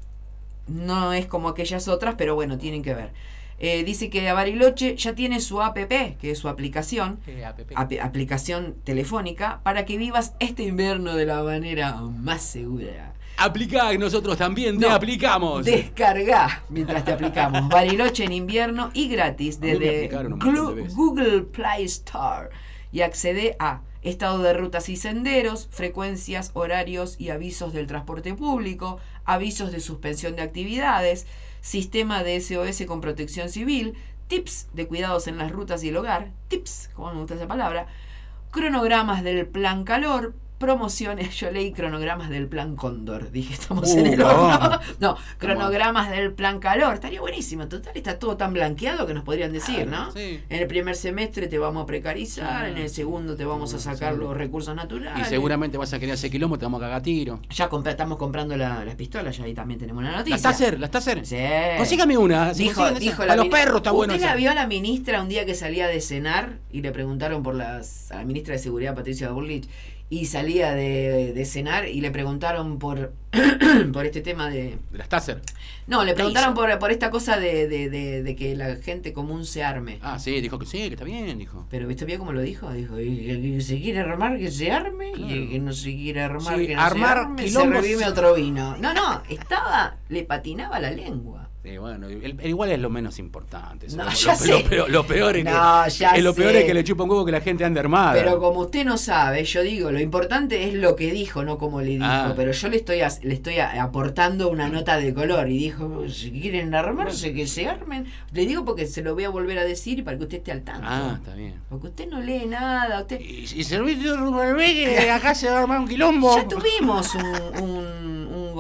no es como aquellas otras, pero bueno, tienen que ver. Eh, dice que Bariloche ya tiene su app, que es su aplicación, Eh, app. ap- aplicación telefónica, para que vivas este invierno de la manera más segura. Aplicá, nosotros también te No, aplicamos. Descargá mientras te aplicamos. Bariloche en invierno y gratis A mí me desde aplicaron un montón de Glu- veces. Google Play Store. Y accede a estado de rutas y senderos, frecuencias, horarios y avisos del transporte público, avisos de suspensión de actividades, sistema de S O S con protección civil, tips de cuidados en las rutas y el hogar, tips, como me gusta esa palabra, cronogramas del plan calor, promociones, yo leí cronogramas del plan Cóndor, dije, estamos Uh, en el no. horno. No, cronogramas del plan calor, estaría buenísimo, total, está todo tan blanqueado que nos podrían decir, ¿no? Sí. En el primer semestre te vamos a precarizar, Sí. en el segundo te vamos a sacar Sí. los recursos naturales. Y seguramente vas a querer hacer quilombo, te vamos a cagar a tiro. Ya compra- estamos comprando la- las pistolas, ya ahí también tenemos una noticia. ¿La Taser? ¿La Taser? Sí. Consígame una. si Dijo, consiguen esa. dijo Para la los mini- perros está bueno ¿Usted eso. la vio a la ministra un día que salía de cenar y le preguntaron por las a la ministra de Seguridad, Patricia Bullrich, y salía de, de cenar y le preguntaron por por este tema de... De las Taser. No, le ¿Qué preguntaron hizo? por, por esta cosa de, de, de, de que la gente común se arme. Ah, sí, dijo que sí, que está bien, dijo. Pero ¿viste bien cómo lo dijo? Dijo, y el que se quiere armar, que se arme, y el que no se quiere armar, Sí, que no armar se arme, se quilombos- revive otro vino. No, no, estaba, le patinaba la lengua. Sí, bueno, el- el- igual es lo menos importante. eso. No, lo, ya lo- sé. lo peor, lo peor es No, que, ya es lo peor sé. es que le chupa un huevo que la gente ande armada. Pero como usted no sabe, yo digo, lo importante es lo que dijo, no como le dijo. Ah. Pero yo le estoy as- le estoy a- aportando una nota de color y dijo, si quieren armarse, que se armen. Le digo porque se lo voy a volver a decir para que usted esté al tanto. Ah, está bien. Porque usted no lee nada. Usted... Y, y servicio que acá se va a armar un quilombo. Ya tuvimos un, un, un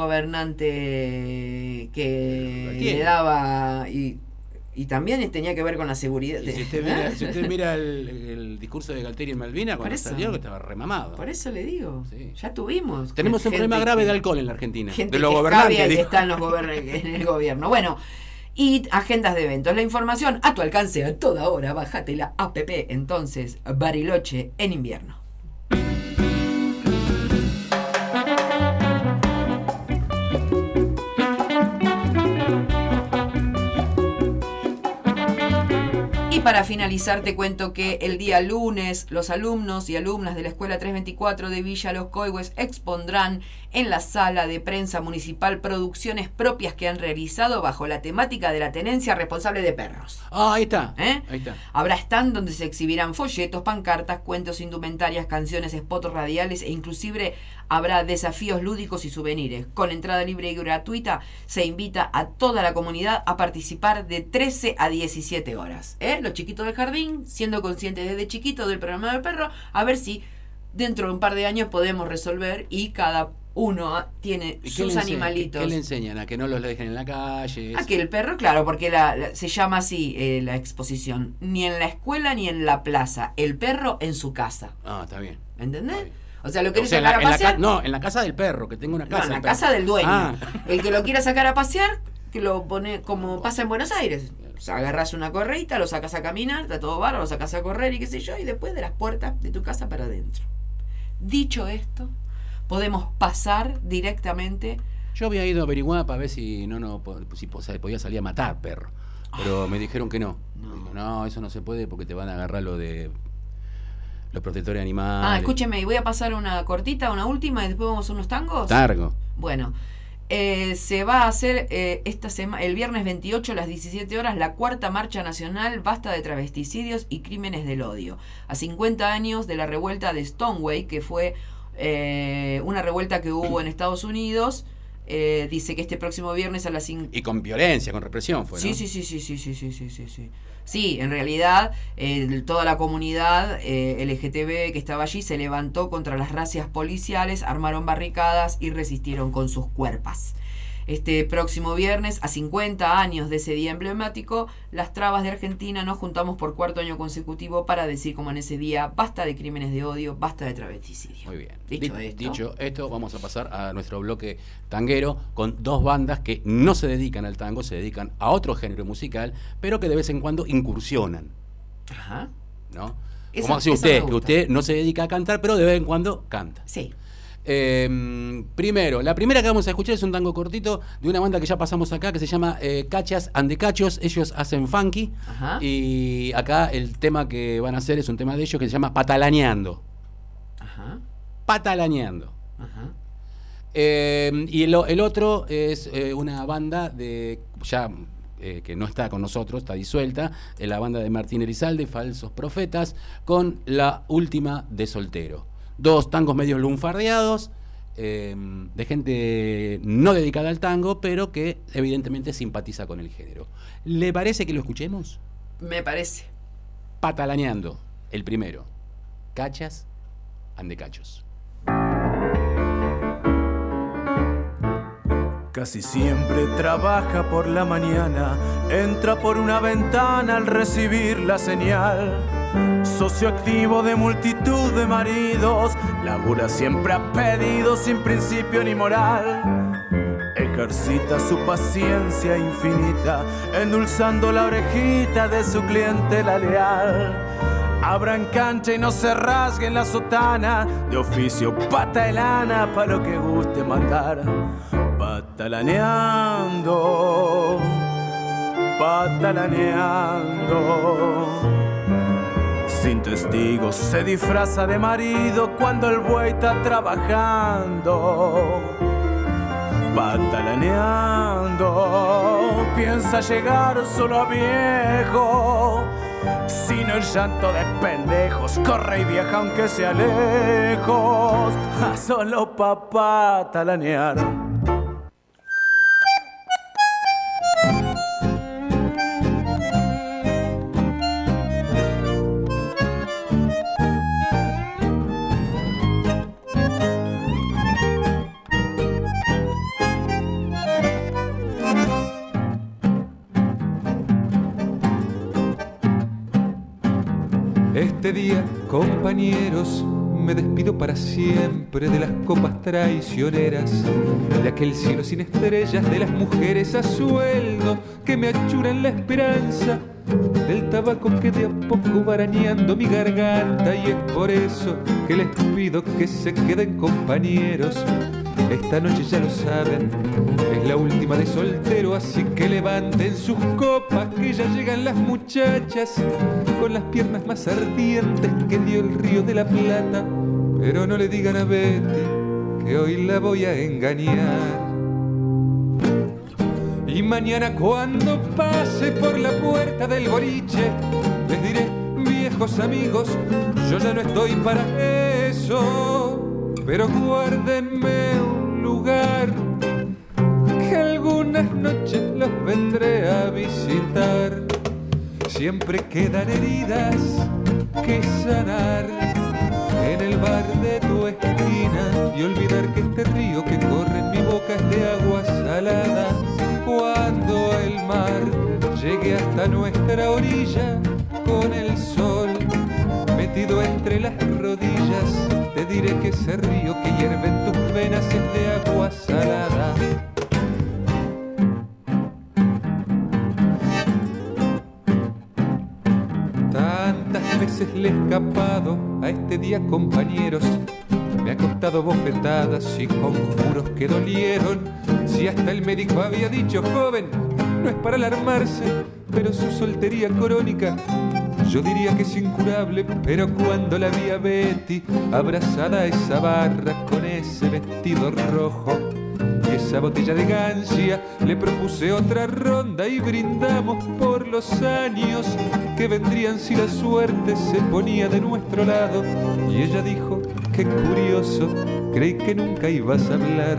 gobernante que ¿Quién? le daba... Y, y también tenía que ver con la seguridad. Y si usted mira, si usted mira el, el discurso de Galtieri en Malvina, cuando Por eso. salió, que estaba remamado. Por eso le digo, Sí. ya tuvimos. Tenemos un gente problema grave que- de alcohol en la Argentina. Gente de los que gobernantes. escabia y que dijo. está en, los gobern- en el gobierno. Bueno, y agendas de eventos. La información a tu alcance a toda hora. Bájate la app entonces Bariloche en invierno. Y para finalizar te cuento que el día lunes los alumnos y alumnas de la Escuela trescientos veinticuatro de Villa Los Coihues expondrán en la sala de prensa municipal producciones propias que han realizado bajo la temática de la tenencia responsable de perros. Ah, ahí está. ¿Eh? Ahí está. Habrá stand donde se exhibirán folletos, pancartas, cuentos, indumentarias, canciones, spots radiales e inclusive habrá desafíos lúdicos y souvenirs. Con entrada libre y gratuita se invita a toda la comunidad a participar de trece a diecisiete horas. ¿Eh? Los chiquitos del jardín, siendo conscientes desde chiquitos del programa del perro, a ver si dentro de un par de años podemos resolver y cada uno tiene sus animalitos. ¿Qué le enseñan? ¿A que no los dejen en la calle? A que el perro, claro, porque la, la, se llama así eh, la exposición. Ni en la escuela ni en la plaza. El perro en su casa. Ah, está bien. ¿Entendés? Está bien. O sea, lo querés o sea, sacar en la, a pasear. En la, no, en la casa del perro, que tengo una casa. No, en la del perro. casa del dueño. Ah. El que lo quiera sacar a pasear, que lo pone como pasa en Buenos Aires. O sea, agarras una correita, lo sacas a caminar, está todo bárbaro, lo sacas a correr y qué sé yo, y después de las puertas de tu casa para adentro. Dicho esto, podemos pasar directamente. Yo había ido a averiguar para ver si no, no si podía salir a matar perro, pero me dijeron que no. No. Digo, no, eso no se puede porque te van a agarrar lo de los protectores animales. Ah, escúcheme, y voy a pasar una cortita, una última, y después vamos a unos tangos. Targo. Bueno, eh, se va a hacer eh, esta semana, el viernes veintiocho a las diecisiete horas, la cuarta marcha nacional Basta de travesticidios y crímenes del odio. A cincuenta años de la revuelta de Stonewall, que fue eh, una revuelta que hubo en Estados Unidos. Eh, dice que este próximo viernes a las cinco... Y con violencia, con represión fue, ¿no? Sí, sí, sí, sí, sí, sí, sí, sí, sí, sí. Sí, en realidad eh, toda la comunidad eh, L G T B que estaba allí se levantó contra las racias policiales, armaron barricadas y resistieron con sus cuerpos. Este próximo viernes, a cincuenta años de ese día emblemático, las trabas de Argentina nos juntamos por cuarto año consecutivo para decir como en ese día, basta de crímenes de odio, basta de travesticidio. Muy bien. Dicho, D- esto. dicho esto, vamos a pasar a nuestro bloque tanguero con dos bandas que no se dedican al tango, se dedican a otro género musical, pero que de vez en cuando incursionan. Ajá. ¿No? Eso, Como hace eso usted, me que gusta. usted no se dedica a cantar, pero de vez en cuando canta. Sí. Eh, primero, la primera que vamos a escuchar es un tango cortito de una banda que ya pasamos acá que se llama eh, Cachas and the Cachos. Ellos hacen funky. Ajá. Y acá el tema que van a hacer es un tema de ellos que se llama Patalaneando. Ajá. Patalaneando. Ajá. Eh, y el, el otro es eh, una banda de ya eh, que no está con nosotros, está disuelta, es la banda de Martín Elizalde, Falsos Profetas, con La Última de Soltero. Dos tangos medios lunfardeados, eh, de gente no dedicada al tango, pero que evidentemente simpatiza con el género. ¿Le parece que lo escuchemos? Me parece. Patalaneando, el primero. Cachas and the Cachos. Casi siempre trabaja por la mañana, entra por una ventana al recibir la señal. Socio activo de multitud de maridos, labura siempre a pedido sin principio ni moral. Ejercita su paciencia infinita, endulzando la orejita de su clientela leal. Abran cancha y no se rasguen la sotana, de oficio pata de lana pa' lo que guste mandar. Patalaneando, patalaneando. Sin testigos se disfraza de marido cuando el buey está trabajando. Patalaneando, piensa llegar solo a viejo. Sino el llanto de pendejos, corre y viaja aunque sea lejos, a solo pa' patalanear. Este día, compañeros, me despido para siempre de las copas traicioneras, de aquel cielo sin estrellas, de las mujeres a sueldo que me achuran la esperanza, del tabaco que de a poco va arañando mi garganta. Y es por eso que les pido que se queden compañeros. Esta noche ya lo saben, es la última de soltero, así que levanten sus copas que ya llegan las muchachas con las piernas más ardientes que dio el Río de la Plata. Pero no le digan a Betty que hoy la voy a engañar. Y mañana cuando pase por la puerta del boliche les diré, viejos amigos, yo ya no estoy para eso, pero guárdenme un lugar que algunas noches los vendré a visitar. Siempre quedan heridas que sanar en el bar de tu esquina y olvidar que este río que corre en mi boca es de agua salada. Cuando el mar llegue hasta nuestra orilla con el sol metido entre las rodillas, te diré que ese río que hierve en tus venas es de agua salada. Tantas veces le he escapado a este día, compañeros. Me ha costado bofetadas y conjuros que dolieron. Si hasta el médico había dicho, joven, no es para alarmarse, pero su soltería crónica yo diría que es incurable. Pero cuando la vi a Betty abrazada a esa barra con ese vestido rojo y esa botella de gancia, le propuse otra ronda y brindamos por los años que vendrían si la suerte se ponía de nuestro lado. Y ella dijo, qué curioso, creí que nunca ibas a hablar.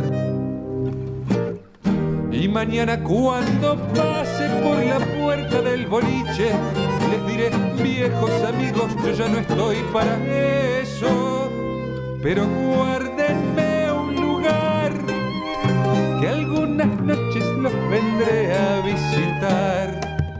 Y mañana cuando pase por la puerta del boliche les diré, viejos amigos, yo ya no estoy para eso, pero guárdenme un lugar que algunas noches los vendré a visitar.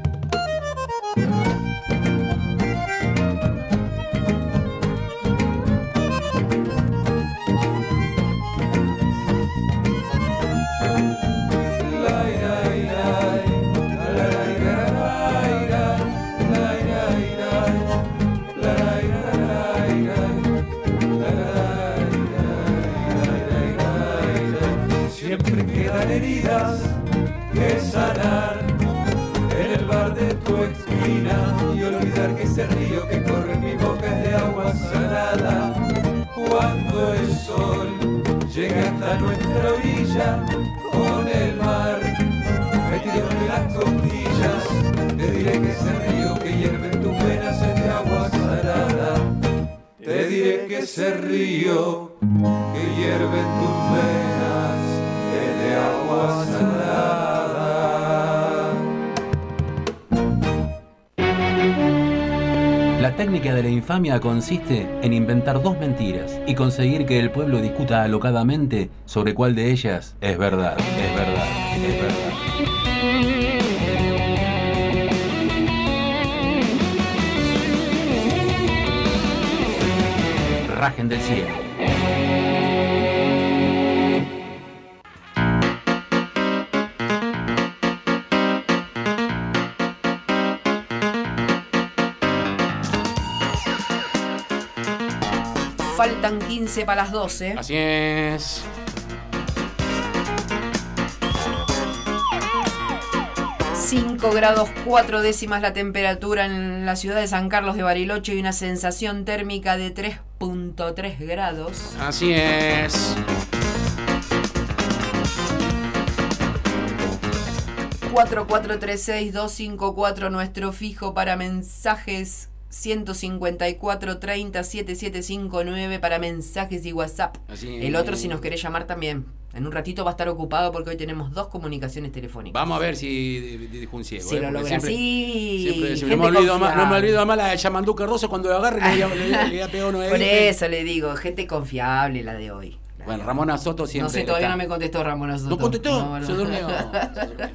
Heridas que sanar en el bar de tu esquina y olvidar que ese río que corre en mi boca es de agua salada. Cuando el sol llegue hasta nuestra orilla con el mar metido entre las costillas, te diré que ese río que hierve en tus venas es de agua salada. Te diré que ese río que hierve en tus venas de agua salada. La técnica de la infamia consiste en inventar dos mentiras y conseguir que el pueblo discuta alocadamente sobre cuál de ellas es verdad, es verdad, es verdad. Rajen del cielo. Faltan quince para las doce. Así es. cinco grados cuatro décimas la temperatura en la ciudad de San Carlos de Bariloche y una sensación térmica de tres punto tres grados. Así es. cuatro cuatro tres seis dos cinco cuatro nuestro fijo para mensajes. ciento cincuenta y cuatro treinta setenta y siete cincuenta y nueve para mensajes y WhatsApp. Así El otro, si nos querés llamar también. En un ratito va a estar ocupado porque hoy tenemos dos comunicaciones telefónicas. Vamos a ver si dijo un ciego. Si ¿eh? lo logra, siempre, sí. Siempre, siempre no, me olvido más, no me olvido más la de Yamandú Cardoso cuando lo agarre le había pegado nueve. Por eso le digo, gente confiable la de hoy. La bueno, de Ramona Soto siempre. No sé, todavía está. no me contestó Ramona Soto. ¿No contestó? No, no. Se durmió. Se durmió.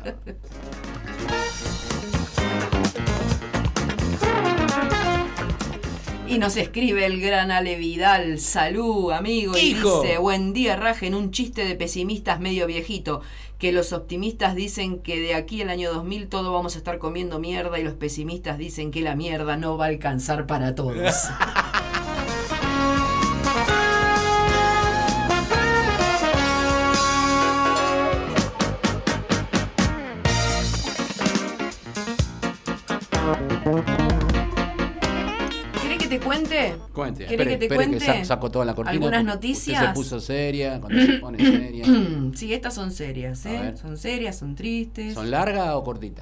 Y nos escribe el gran Ale Vidal, salud amigo, y ¡Hijo! dice, buen día, rajen, un chiste de pesimistas medio viejito, que los optimistas dicen que de aquí al año dos mil todo vamos a estar comiendo mierda y los pesimistas dicen que la mierda no va a alcanzar para todos. ¿Te cuente? Cuente. ¿Querés Espere, que te espere cuente? que saco, saco toda la cortina. ¿Algunas Usted noticias? se puso seria, cuando se pone seria. Sí, estas son serias, ¿eh? Son serias, son tristes. ¿Son largas o cortitas?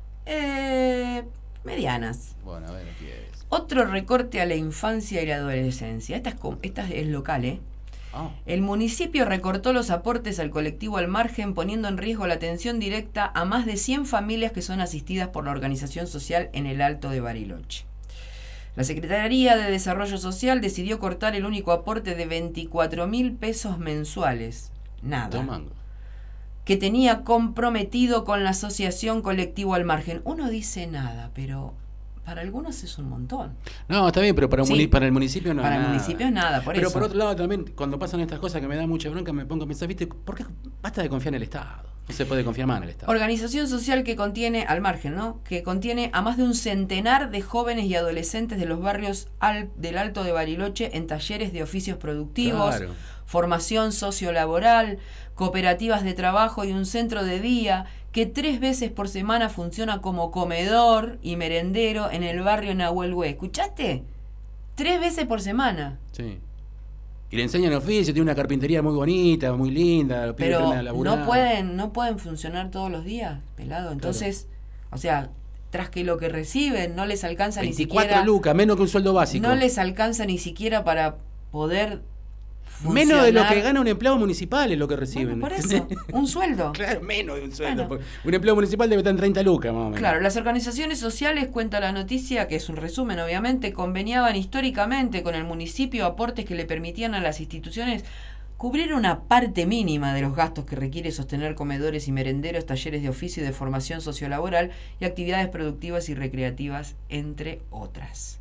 Eh, medianas. Bueno, a ver, ¿qué es? Otro recorte a la infancia y la adolescencia. Esta es, esta es local, ¿eh? Oh. El municipio recortó los aportes al colectivo Al Margen, poniendo en riesgo la atención directa a más de cien familias que son asistidas por la organización social en el Alto de Bariloche. La Secretaría de Desarrollo Social decidió cortar el único aporte de veinticuatro mil pesos mensuales, nada, Tomando. que tenía comprometido con la Asociación Colectivo Al Margen. Uno dice nada, pero para algunos es un montón. No, está bien, pero para, Sí. un, para el municipio no Para es el nada. municipio es nada, por pero eso. por otro lado también, cuando pasan estas cosas que me da mucha bronca, me pongo a pensar, ¿viste? ¿Por qué basta de confiar en el Estado? No se puede confiar más en el Estado. Organización social que contiene, al margen, ¿no? Que contiene a más de un centenar de jóvenes y adolescentes de los barrios al, del Alto de Bariloche en talleres de oficios productivos, Claro. formación sociolaboral, cooperativas de trabajo y un centro de día que tres veces por semana funciona como comedor y merendero en el barrio Nahuelhue. ¿Escuchaste? Tres veces por semana. Sí. Y le enseñan oficio, tiene una carpintería muy bonita, muy linda, los pibes Pero aprenden a laburar. no pueden, no pueden funcionar todos los días, pelado. Entonces, o sea, tras que lo que reciben no les alcanza ni veinticuatro siquiera. lucas, menos que un sueldo básico. No les alcanza ni siquiera para poder funcionar. Menos de lo que gana un empleado municipal es lo que reciben. Bueno, por eso, un sueldo. Claro, menos de un sueldo. Bueno. Un empleado municipal debe estar en treinta lucas, más o menos. Claro, las organizaciones sociales, cuenta la noticia, que es un resumen obviamente, conveniaban históricamente con el municipio aportes que le permitían a las instituciones cubrir una parte mínima de los gastos que requiere sostener comedores y merenderos, talleres de oficio y de formación sociolaboral y actividades productivas y recreativas, entre otras.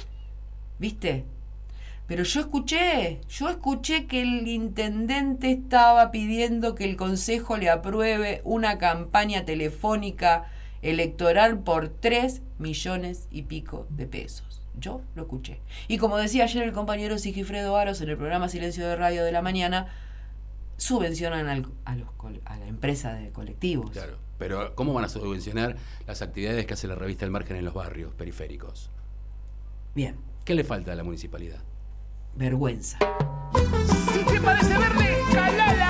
¿Viste? Pero yo escuché, yo escuché que el intendente estaba pidiendo que el consejo le apruebe una campaña telefónica electoral por tres millones y pico de pesos. Yo lo escuché. Y como decía ayer el compañero Sigifredo Aros en el programa Silencio de Radio de la Mañana, subvencionan al, a, los, a la empresa de colectivos. Claro, pero ¿cómo van a subvencionar las actividades que hace la revista El Margen en los barrios periféricos? Bien. ¿Qué le falta a la municipalidad? Vergüenza. Si te parece verde, calala.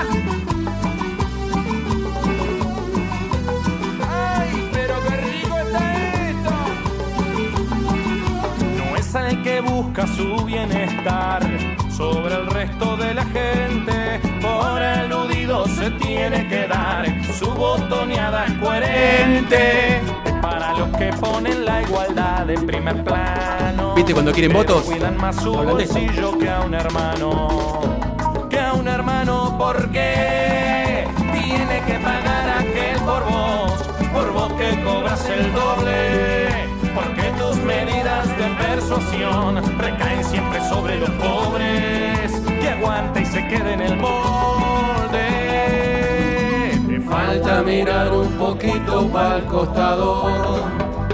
Ay, pero qué rico está esto. No es el que busca su bienestar sobre el resto de la gente. Por eludido se tiene que dar. Su botoneada es coherente. Para los que ponen la igualdad en primer plano. ¿Viste cuando quieren votos? Cuidan más su bolsillo que a un hermano. Que a un hermano, porque tiene que pagar aquel por vos. Por vos que cobras el doble. Porque tus medidas de persuasión recaen siempre sobre los pobres. Que aguanta y se quede en el molde. Te falta mirar un poquito para el costado.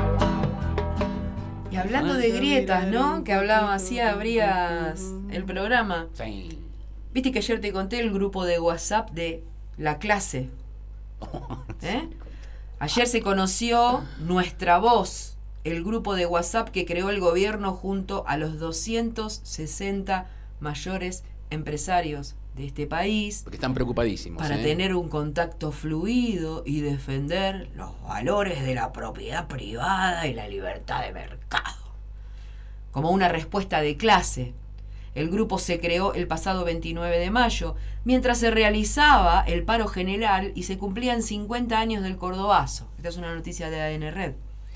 Y hablando de grietas, ¿no? Que hablaba así, abrías el programa. Sí. Viste que ayer te conté el grupo de WhatsApp de la clase. ¿Eh? Ayer se conoció Nuestra Voz, el grupo de WhatsApp que creó el gobierno junto a los doscientos sesenta mayores empresarios de este país. Porque están preocupadísimos. Para ¿eh? tener un contacto fluido y defender los valores de la propiedad privada y la libertad de mercado. Como una respuesta de clase, el grupo se creó el pasado veintinueve de mayo, mientras se realizaba el paro general y se cumplían cincuenta años del Cordobazo. Esta es una noticia de A N Red.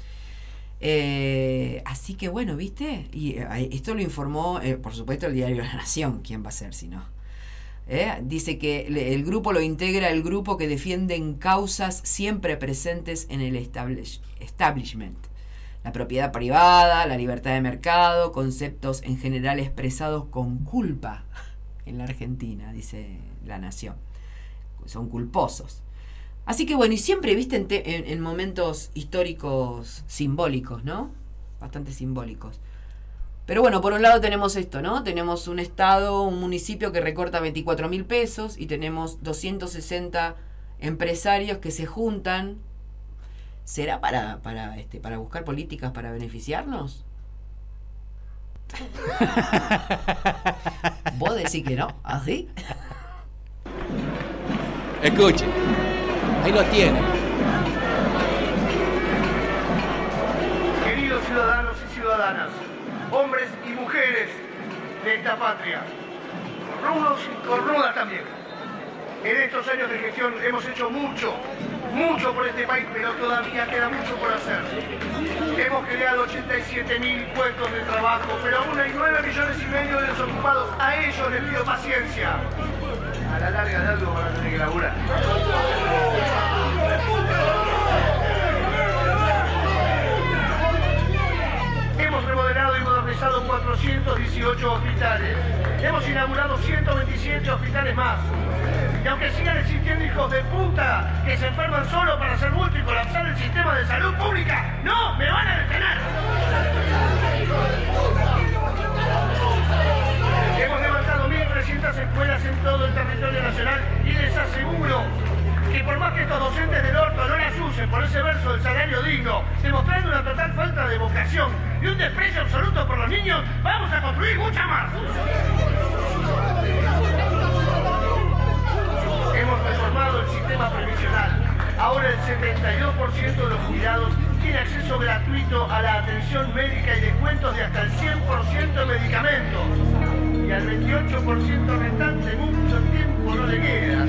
Eh, así que bueno, ¿viste? Y eh, esto lo informó, eh, por supuesto, el diario La Nación. ¿Quién va a ser si no? ¿Eh? Dice que el grupo lo integra el grupo que defienden causas siempre presentes en el establish, establishment. La propiedad privada, la libertad de mercado, conceptos en general expresados con culpa en la Argentina, dice La Nación. Son culposos. Así que bueno, y siempre, viste, en, te, en, en momentos históricos simbólicos, ¿no? Bastante simbólicos. Pero bueno, por un lado tenemos esto, ¿no? Tenemos un estado, un municipio que recorta veinticuatro mil pesos y tenemos doscientos sesenta empresarios que se juntan. ¿Será para, para, este, para buscar políticas para beneficiarnos? ¿Vos decís que no? ¿Así? Escuche, ahí lo tiene. Queridos ciudadanos y ciudadanas, hombres y mujeres de esta patria, cornudos y cornudas también. En estos años de gestión hemos hecho mucho, mucho por este país, pero todavía queda mucho por hacer. Hemos creado ochenta y siete mil puestos de trabajo, pero aún hay nueve millones y medio de desocupados. A ellos les pido paciencia. A la larga de algo van a tener que laburar. Hemos remodelado y modernizado cuatrocientos dieciocho hospitales. Hemos inaugurado ciento veintisiete hospitales más. Y aunque sigan existiendo hijos de puta que se enferman solo para hacer bulto y colapsar el sistema de salud pública, ¡no me van a detener! Hemos levantado mil trescientas escuelas en todo el territorio nacional y les aseguro que por más que estos docentes del orto no las usen por ese verso del salario digno, demostrando una total falta de vocación y un desprecio absoluto por los niños, vamos a construir mucha más. Hemos reformado el sistema previsional. Ahora el setenta y dos por ciento de los jubilados tiene acceso gratuito a la atención médica y descuentos de hasta el cien por ciento de medicamentos. Y al veintiocho por ciento restante mucho tiempo no le queda.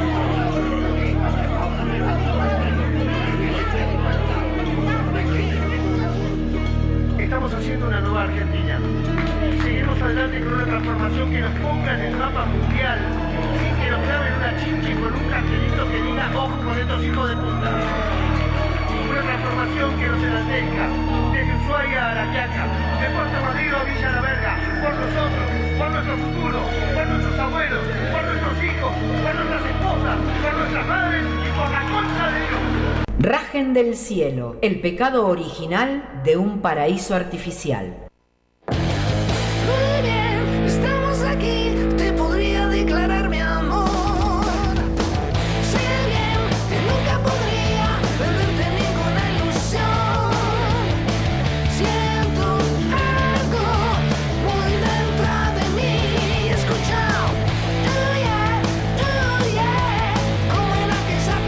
Estamos haciendo una nueva Argentina. Seguimos adelante con una transformación que nos ponga en el mapa mundial, sin que nos claven una chinche con un cartelito que diga ojo con estos hijos de puta. Una transformación que nos enaltezca, desde Ushuaia a La Quiaca, de Puerto Madrilo a Villa La Verga, por nosotros, por nuestro futuro, por nuestros abuelos, por nuestros hijos, por nuestras esposas, por nuestras madres y por la concha de Dios. Rajen del cielo, el pecado original de un paraíso artificial. Muy bien, estamos aquí, te podría declarar mi amor. Sé bien que nunca podría perderte ninguna ilusión. Siento algo muy dentro de mí. Escucha, oh yeah, oh yeah, como en aquella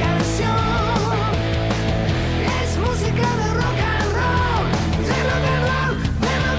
canción. Es música de rock and roll, de rock and roll, de rock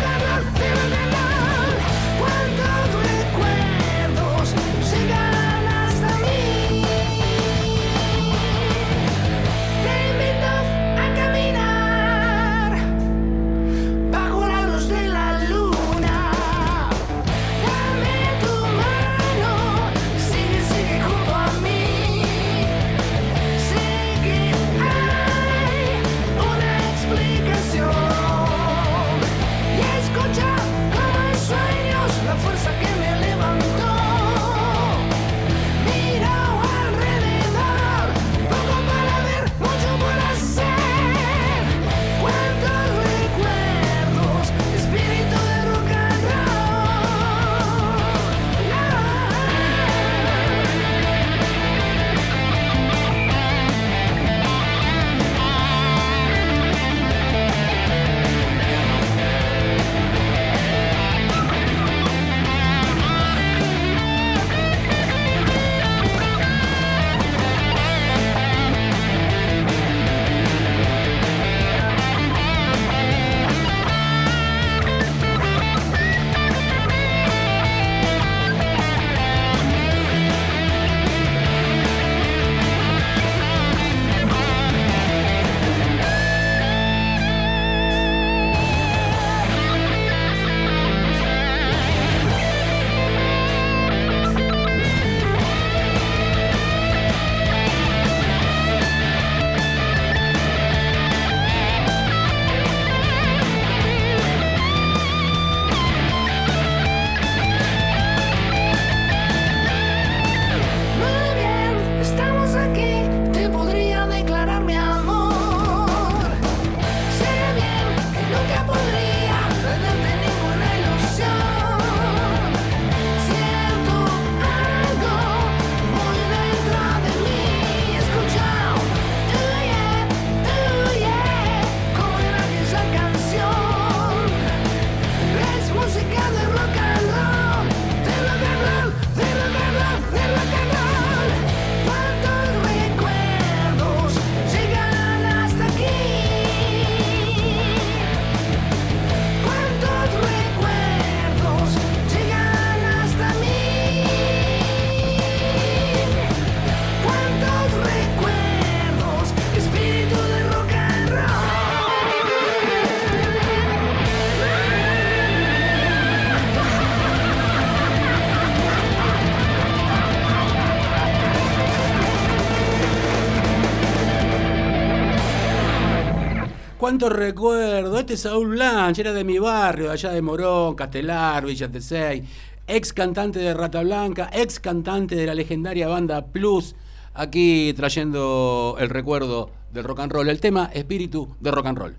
cuántos recuerdos. Este es Saúl Blanche, era de mi barrio, de allá de Morón, Castelar, Villa Tesey. Ex cantante de Rata Blanca, ex cantante de la legendaria banda Plus. Aquí trayendo el recuerdo del rock and roll, el tema espíritu de rock and roll.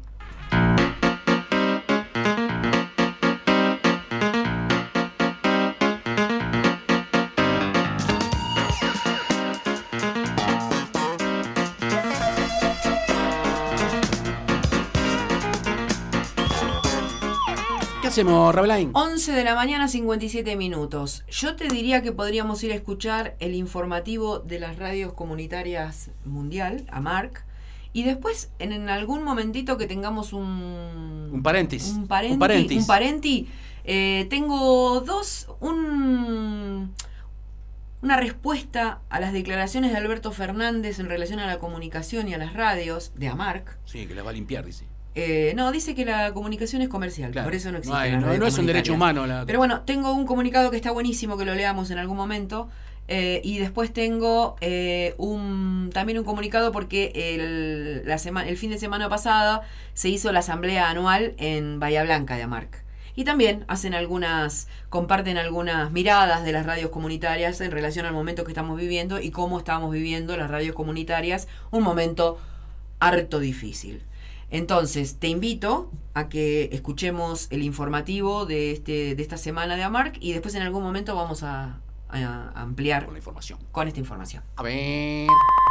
¿Qué hacemos, Rabelain? once de la mañana, cincuenta y siete minutos. Yo te diría que podríamos ir a escuchar el informativo de las radios comunitarias mundial, AMARC, y después en, en algún momentito que tengamos un... Un paréntesis. Un parenti. Un paréntesis. Un parenti eh, tengo dos... Un, una respuesta a las declaraciones de Alberto Fernández en relación a la comunicación y a las radios de AMARC. Sí, que las va a limpiar, dice. Eh, no, dice que la comunicación es comercial, claro. Por eso no existe. No, hay, no, no es un derecho humano. La... Pero bueno, tengo un comunicado que está buenísimo, que lo leamos en algún momento. Eh, y después tengo eh, un también un comunicado porque el, la sema, el fin de semana pasada se hizo la asamblea anual en Bahía Blanca de AMARC. Y también hacen algunas, comparten algunas miradas de las radios comunitarias en relación al momento que estamos viviendo y cómo estamos viviendo las radios comunitarias, un momento harto difícil. Entonces, te invito a que escuchemos el informativo de este de esta semana de AMARC y después en algún momento vamos a, a ampliar con la información. Con esta información. A ver.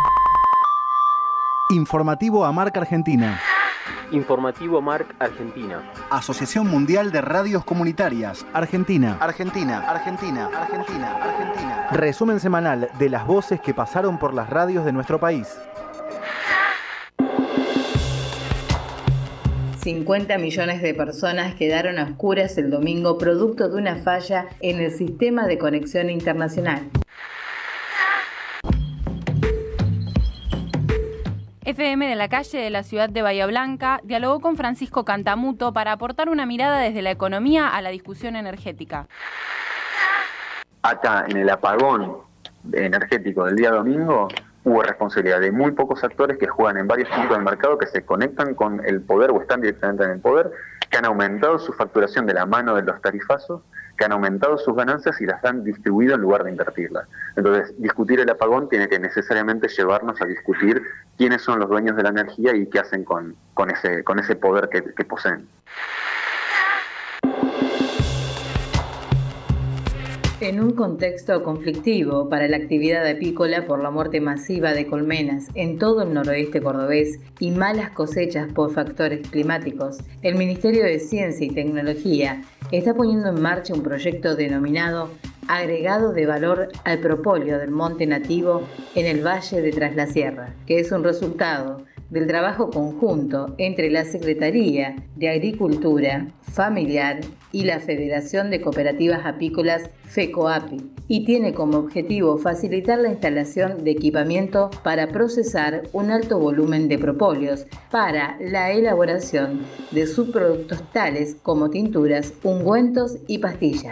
Informativo AMARC Argentina. Informativo AMARC Argentina. Asociación Mundial de Radios Comunitarias. Argentina. Argentina. Argentina. Argentina. Argentina. Resumen semanal de las voces que pasaron por las radios de nuestro país. cincuenta millones de personas quedaron a oscuras el domingo producto de una falla en el sistema de conexión internacional. F M de la Calle de la ciudad de Bahía Blanca dialogó con Francisco Cantamuto para aportar una mirada desde la economía a la discusión energética. Acá, en el apagón energético del día domingo, hubo responsabilidad de muy pocos actores que juegan en varios puntos del mercado, que se conectan con el poder o están directamente en el poder, que han aumentado su facturación de la mano de los tarifazos, que han aumentado sus ganancias y las han distribuido en lugar de invertirlas. Entonces, discutir el apagón tiene que necesariamente llevarnos a discutir quiénes son los dueños de la energía y qué hacen con, con, ese, con ese poder que, que poseen. En un contexto conflictivo para la actividad apícola por la muerte masiva de colmenas en todo el noroeste cordobés y malas cosechas por factores climáticos, el Ministerio de Ciencia y Tecnología está poniendo en marcha un proyecto denominado Agregado de Valor al Propóleo del Monte Nativo en el Valle de Tras la Sierra, que es un resultado del trabajo conjunto entre la Secretaría de Agricultura Familiar y la Federación de Cooperativas Apícolas FECOAPI, y tiene como objetivo facilitar la instalación de equipamiento para procesar un alto volumen de propóleos para la elaboración de subproductos tales como tinturas, ungüentos y pastillas.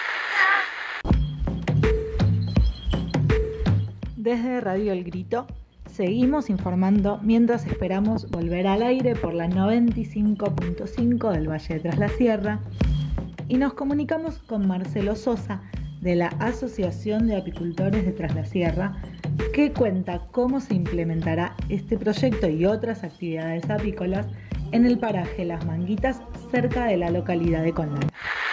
Desde Radio El Grito seguimos informando mientras esperamos volver al aire por la noventa y cinco punto cinco del Valle de Tras la Sierra y nos comunicamos con Marcelo Sosa de la Asociación de Apicultores de Tras la Sierra, que cuenta cómo se implementará este proyecto y otras actividades apícolas en el paraje Las Manguitas, cerca de la localidad de Conlan.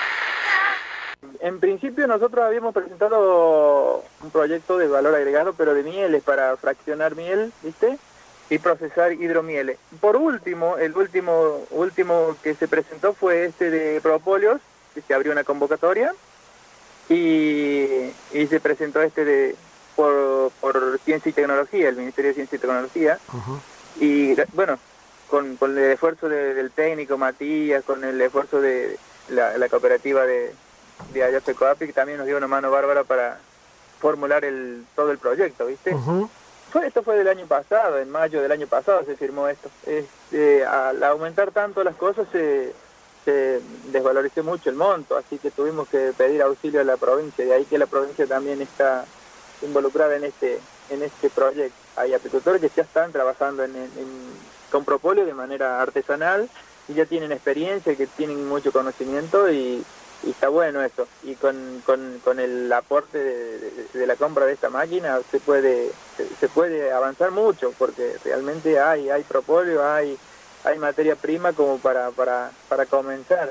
En principio nosotros habíamos presentado un proyecto de valor agregado, pero de mieles, para fraccionar miel, ¿viste? Y procesar hidromieles. Por último, el último último que se presentó fue este de propóleos, que se abrió una convocatoria, y, y se presentó este de por, por Ciencia y Tecnología, el Ministerio de Ciencia y Tecnología. Uh-huh. Y bueno, con, con el esfuerzo de, del técnico Matías, con el esfuerzo de la, la cooperativa de de allá FECOAPI, que también nos dio una mano bárbara para formular el todo el proyecto, ¿viste? Uh-huh. Fue, esto fue del año pasado, en mayo del año pasado se firmó esto. Este, al aumentar tanto las cosas se, se desvalorizó mucho el monto, así que tuvimos que pedir auxilio a la provincia, de ahí que la provincia también está involucrada en este en este proyecto. Hay apicultores que ya están trabajando en, en, con propóleo de manera artesanal, y ya tienen experiencia, que tienen mucho conocimiento, y, y está bueno eso. Y con, con, con el aporte de, de, de la compra de esta máquina se puede se, se puede avanzar mucho, porque realmente hay hay propóleo, hay hay materia prima como para para para comenzar.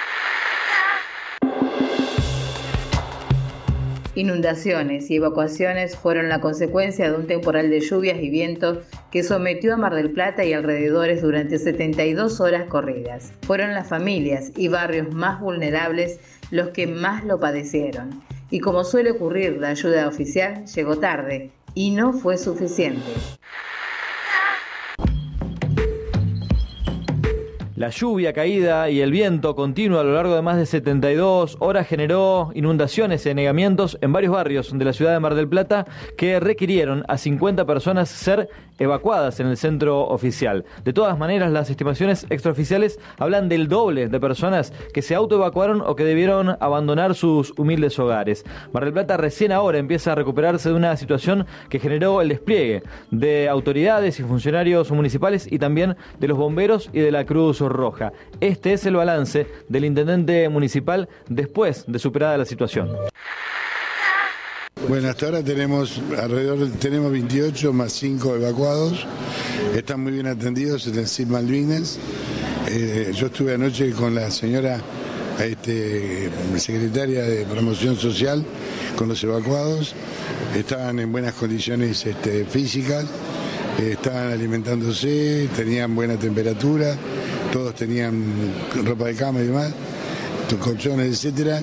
Inundaciones y evacuaciones fueron la consecuencia de un temporal de lluvias y vientos que sometió a Mar del Plata y alrededores durante setenta y dos horas corridas. Fueron las familias y barrios más vulnerables los que más lo padecieron. Y como suele ocurrir, la ayuda oficial llegó tarde y no fue suficiente. La lluvia caída y el viento continuo a lo largo de más de setenta y dos horas generó inundaciones y anegamientos en varios barrios de la ciudad de Mar del Plata que requirieron a cincuenta personas ser evacuadas en el centro oficial. De todas maneras, las estimaciones extraoficiales hablan del doble de personas que se autoevacuaron o que debieron abandonar sus humildes hogares. Mar del Plata recién ahora empieza a recuperarse de una situación que generó el despliegue de autoridades y funcionarios municipales y también de los bomberos y de la Cruz Roja. Este es el balance del intendente municipal después de superada la situación. Bueno, hasta ahora tenemos alrededor tenemos veintiocho más cinco evacuados. Están muy bien atendidos en el C I D Malvinas. Eh, yo estuve anoche con la señora este, secretaria de Promoción Social con los evacuados. Estaban en buenas condiciones este, físicas, eh, estaban alimentándose, tenían buena temperatura. Todos tenían ropa de cama y demás, colchones, etcétera.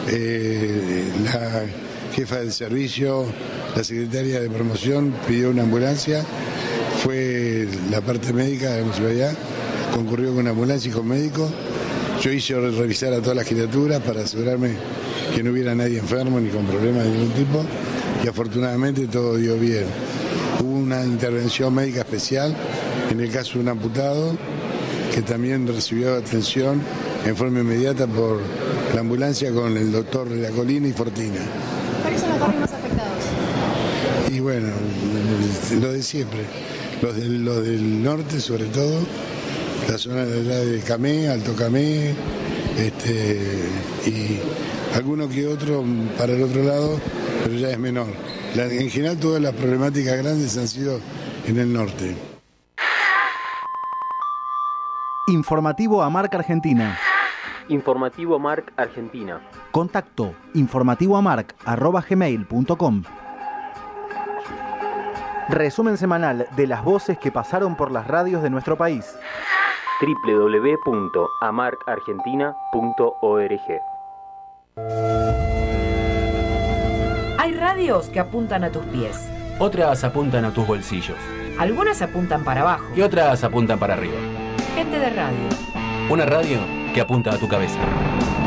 Eh, la jefa del servicio, la secretaria de promoción pidió una ambulancia, fue la parte médica de la municipalidad, concurrió con una ambulancia y con médico. Yo hice revisar a todas las criaturas para asegurarme que no hubiera nadie enfermo ni con problemas de ningún tipo, y afortunadamente todo dio bien. Hubo una intervención médica especial en el caso de un amputado, que también recibió atención en forma inmediata por la ambulancia con el doctor de la Colina y Fortina. ¿Cuáles son los barrios más afectados? Y bueno, lo de siempre, los del, los del norte sobre todo, la zona de allá de Camé, Alto Camé, este, y alguno que otro para el otro lado, pero ya es menor. La, en general todas las problemáticas grandes han sido en el norte. Informativo AMARC Argentina. Informativo AMARC Argentina. Contacto informativoamarc arroba gmail punto com. Resumen semanal de las voces que pasaron por las radios de nuestro país. doble u doble u doble u punto amarc argentina punto org. Hay radios que apuntan a tus pies. Otras apuntan a tus bolsillos. Algunas apuntan para abajo. Y otras apuntan para arriba. Gente de radio. Una radio que apunta a tu cabeza.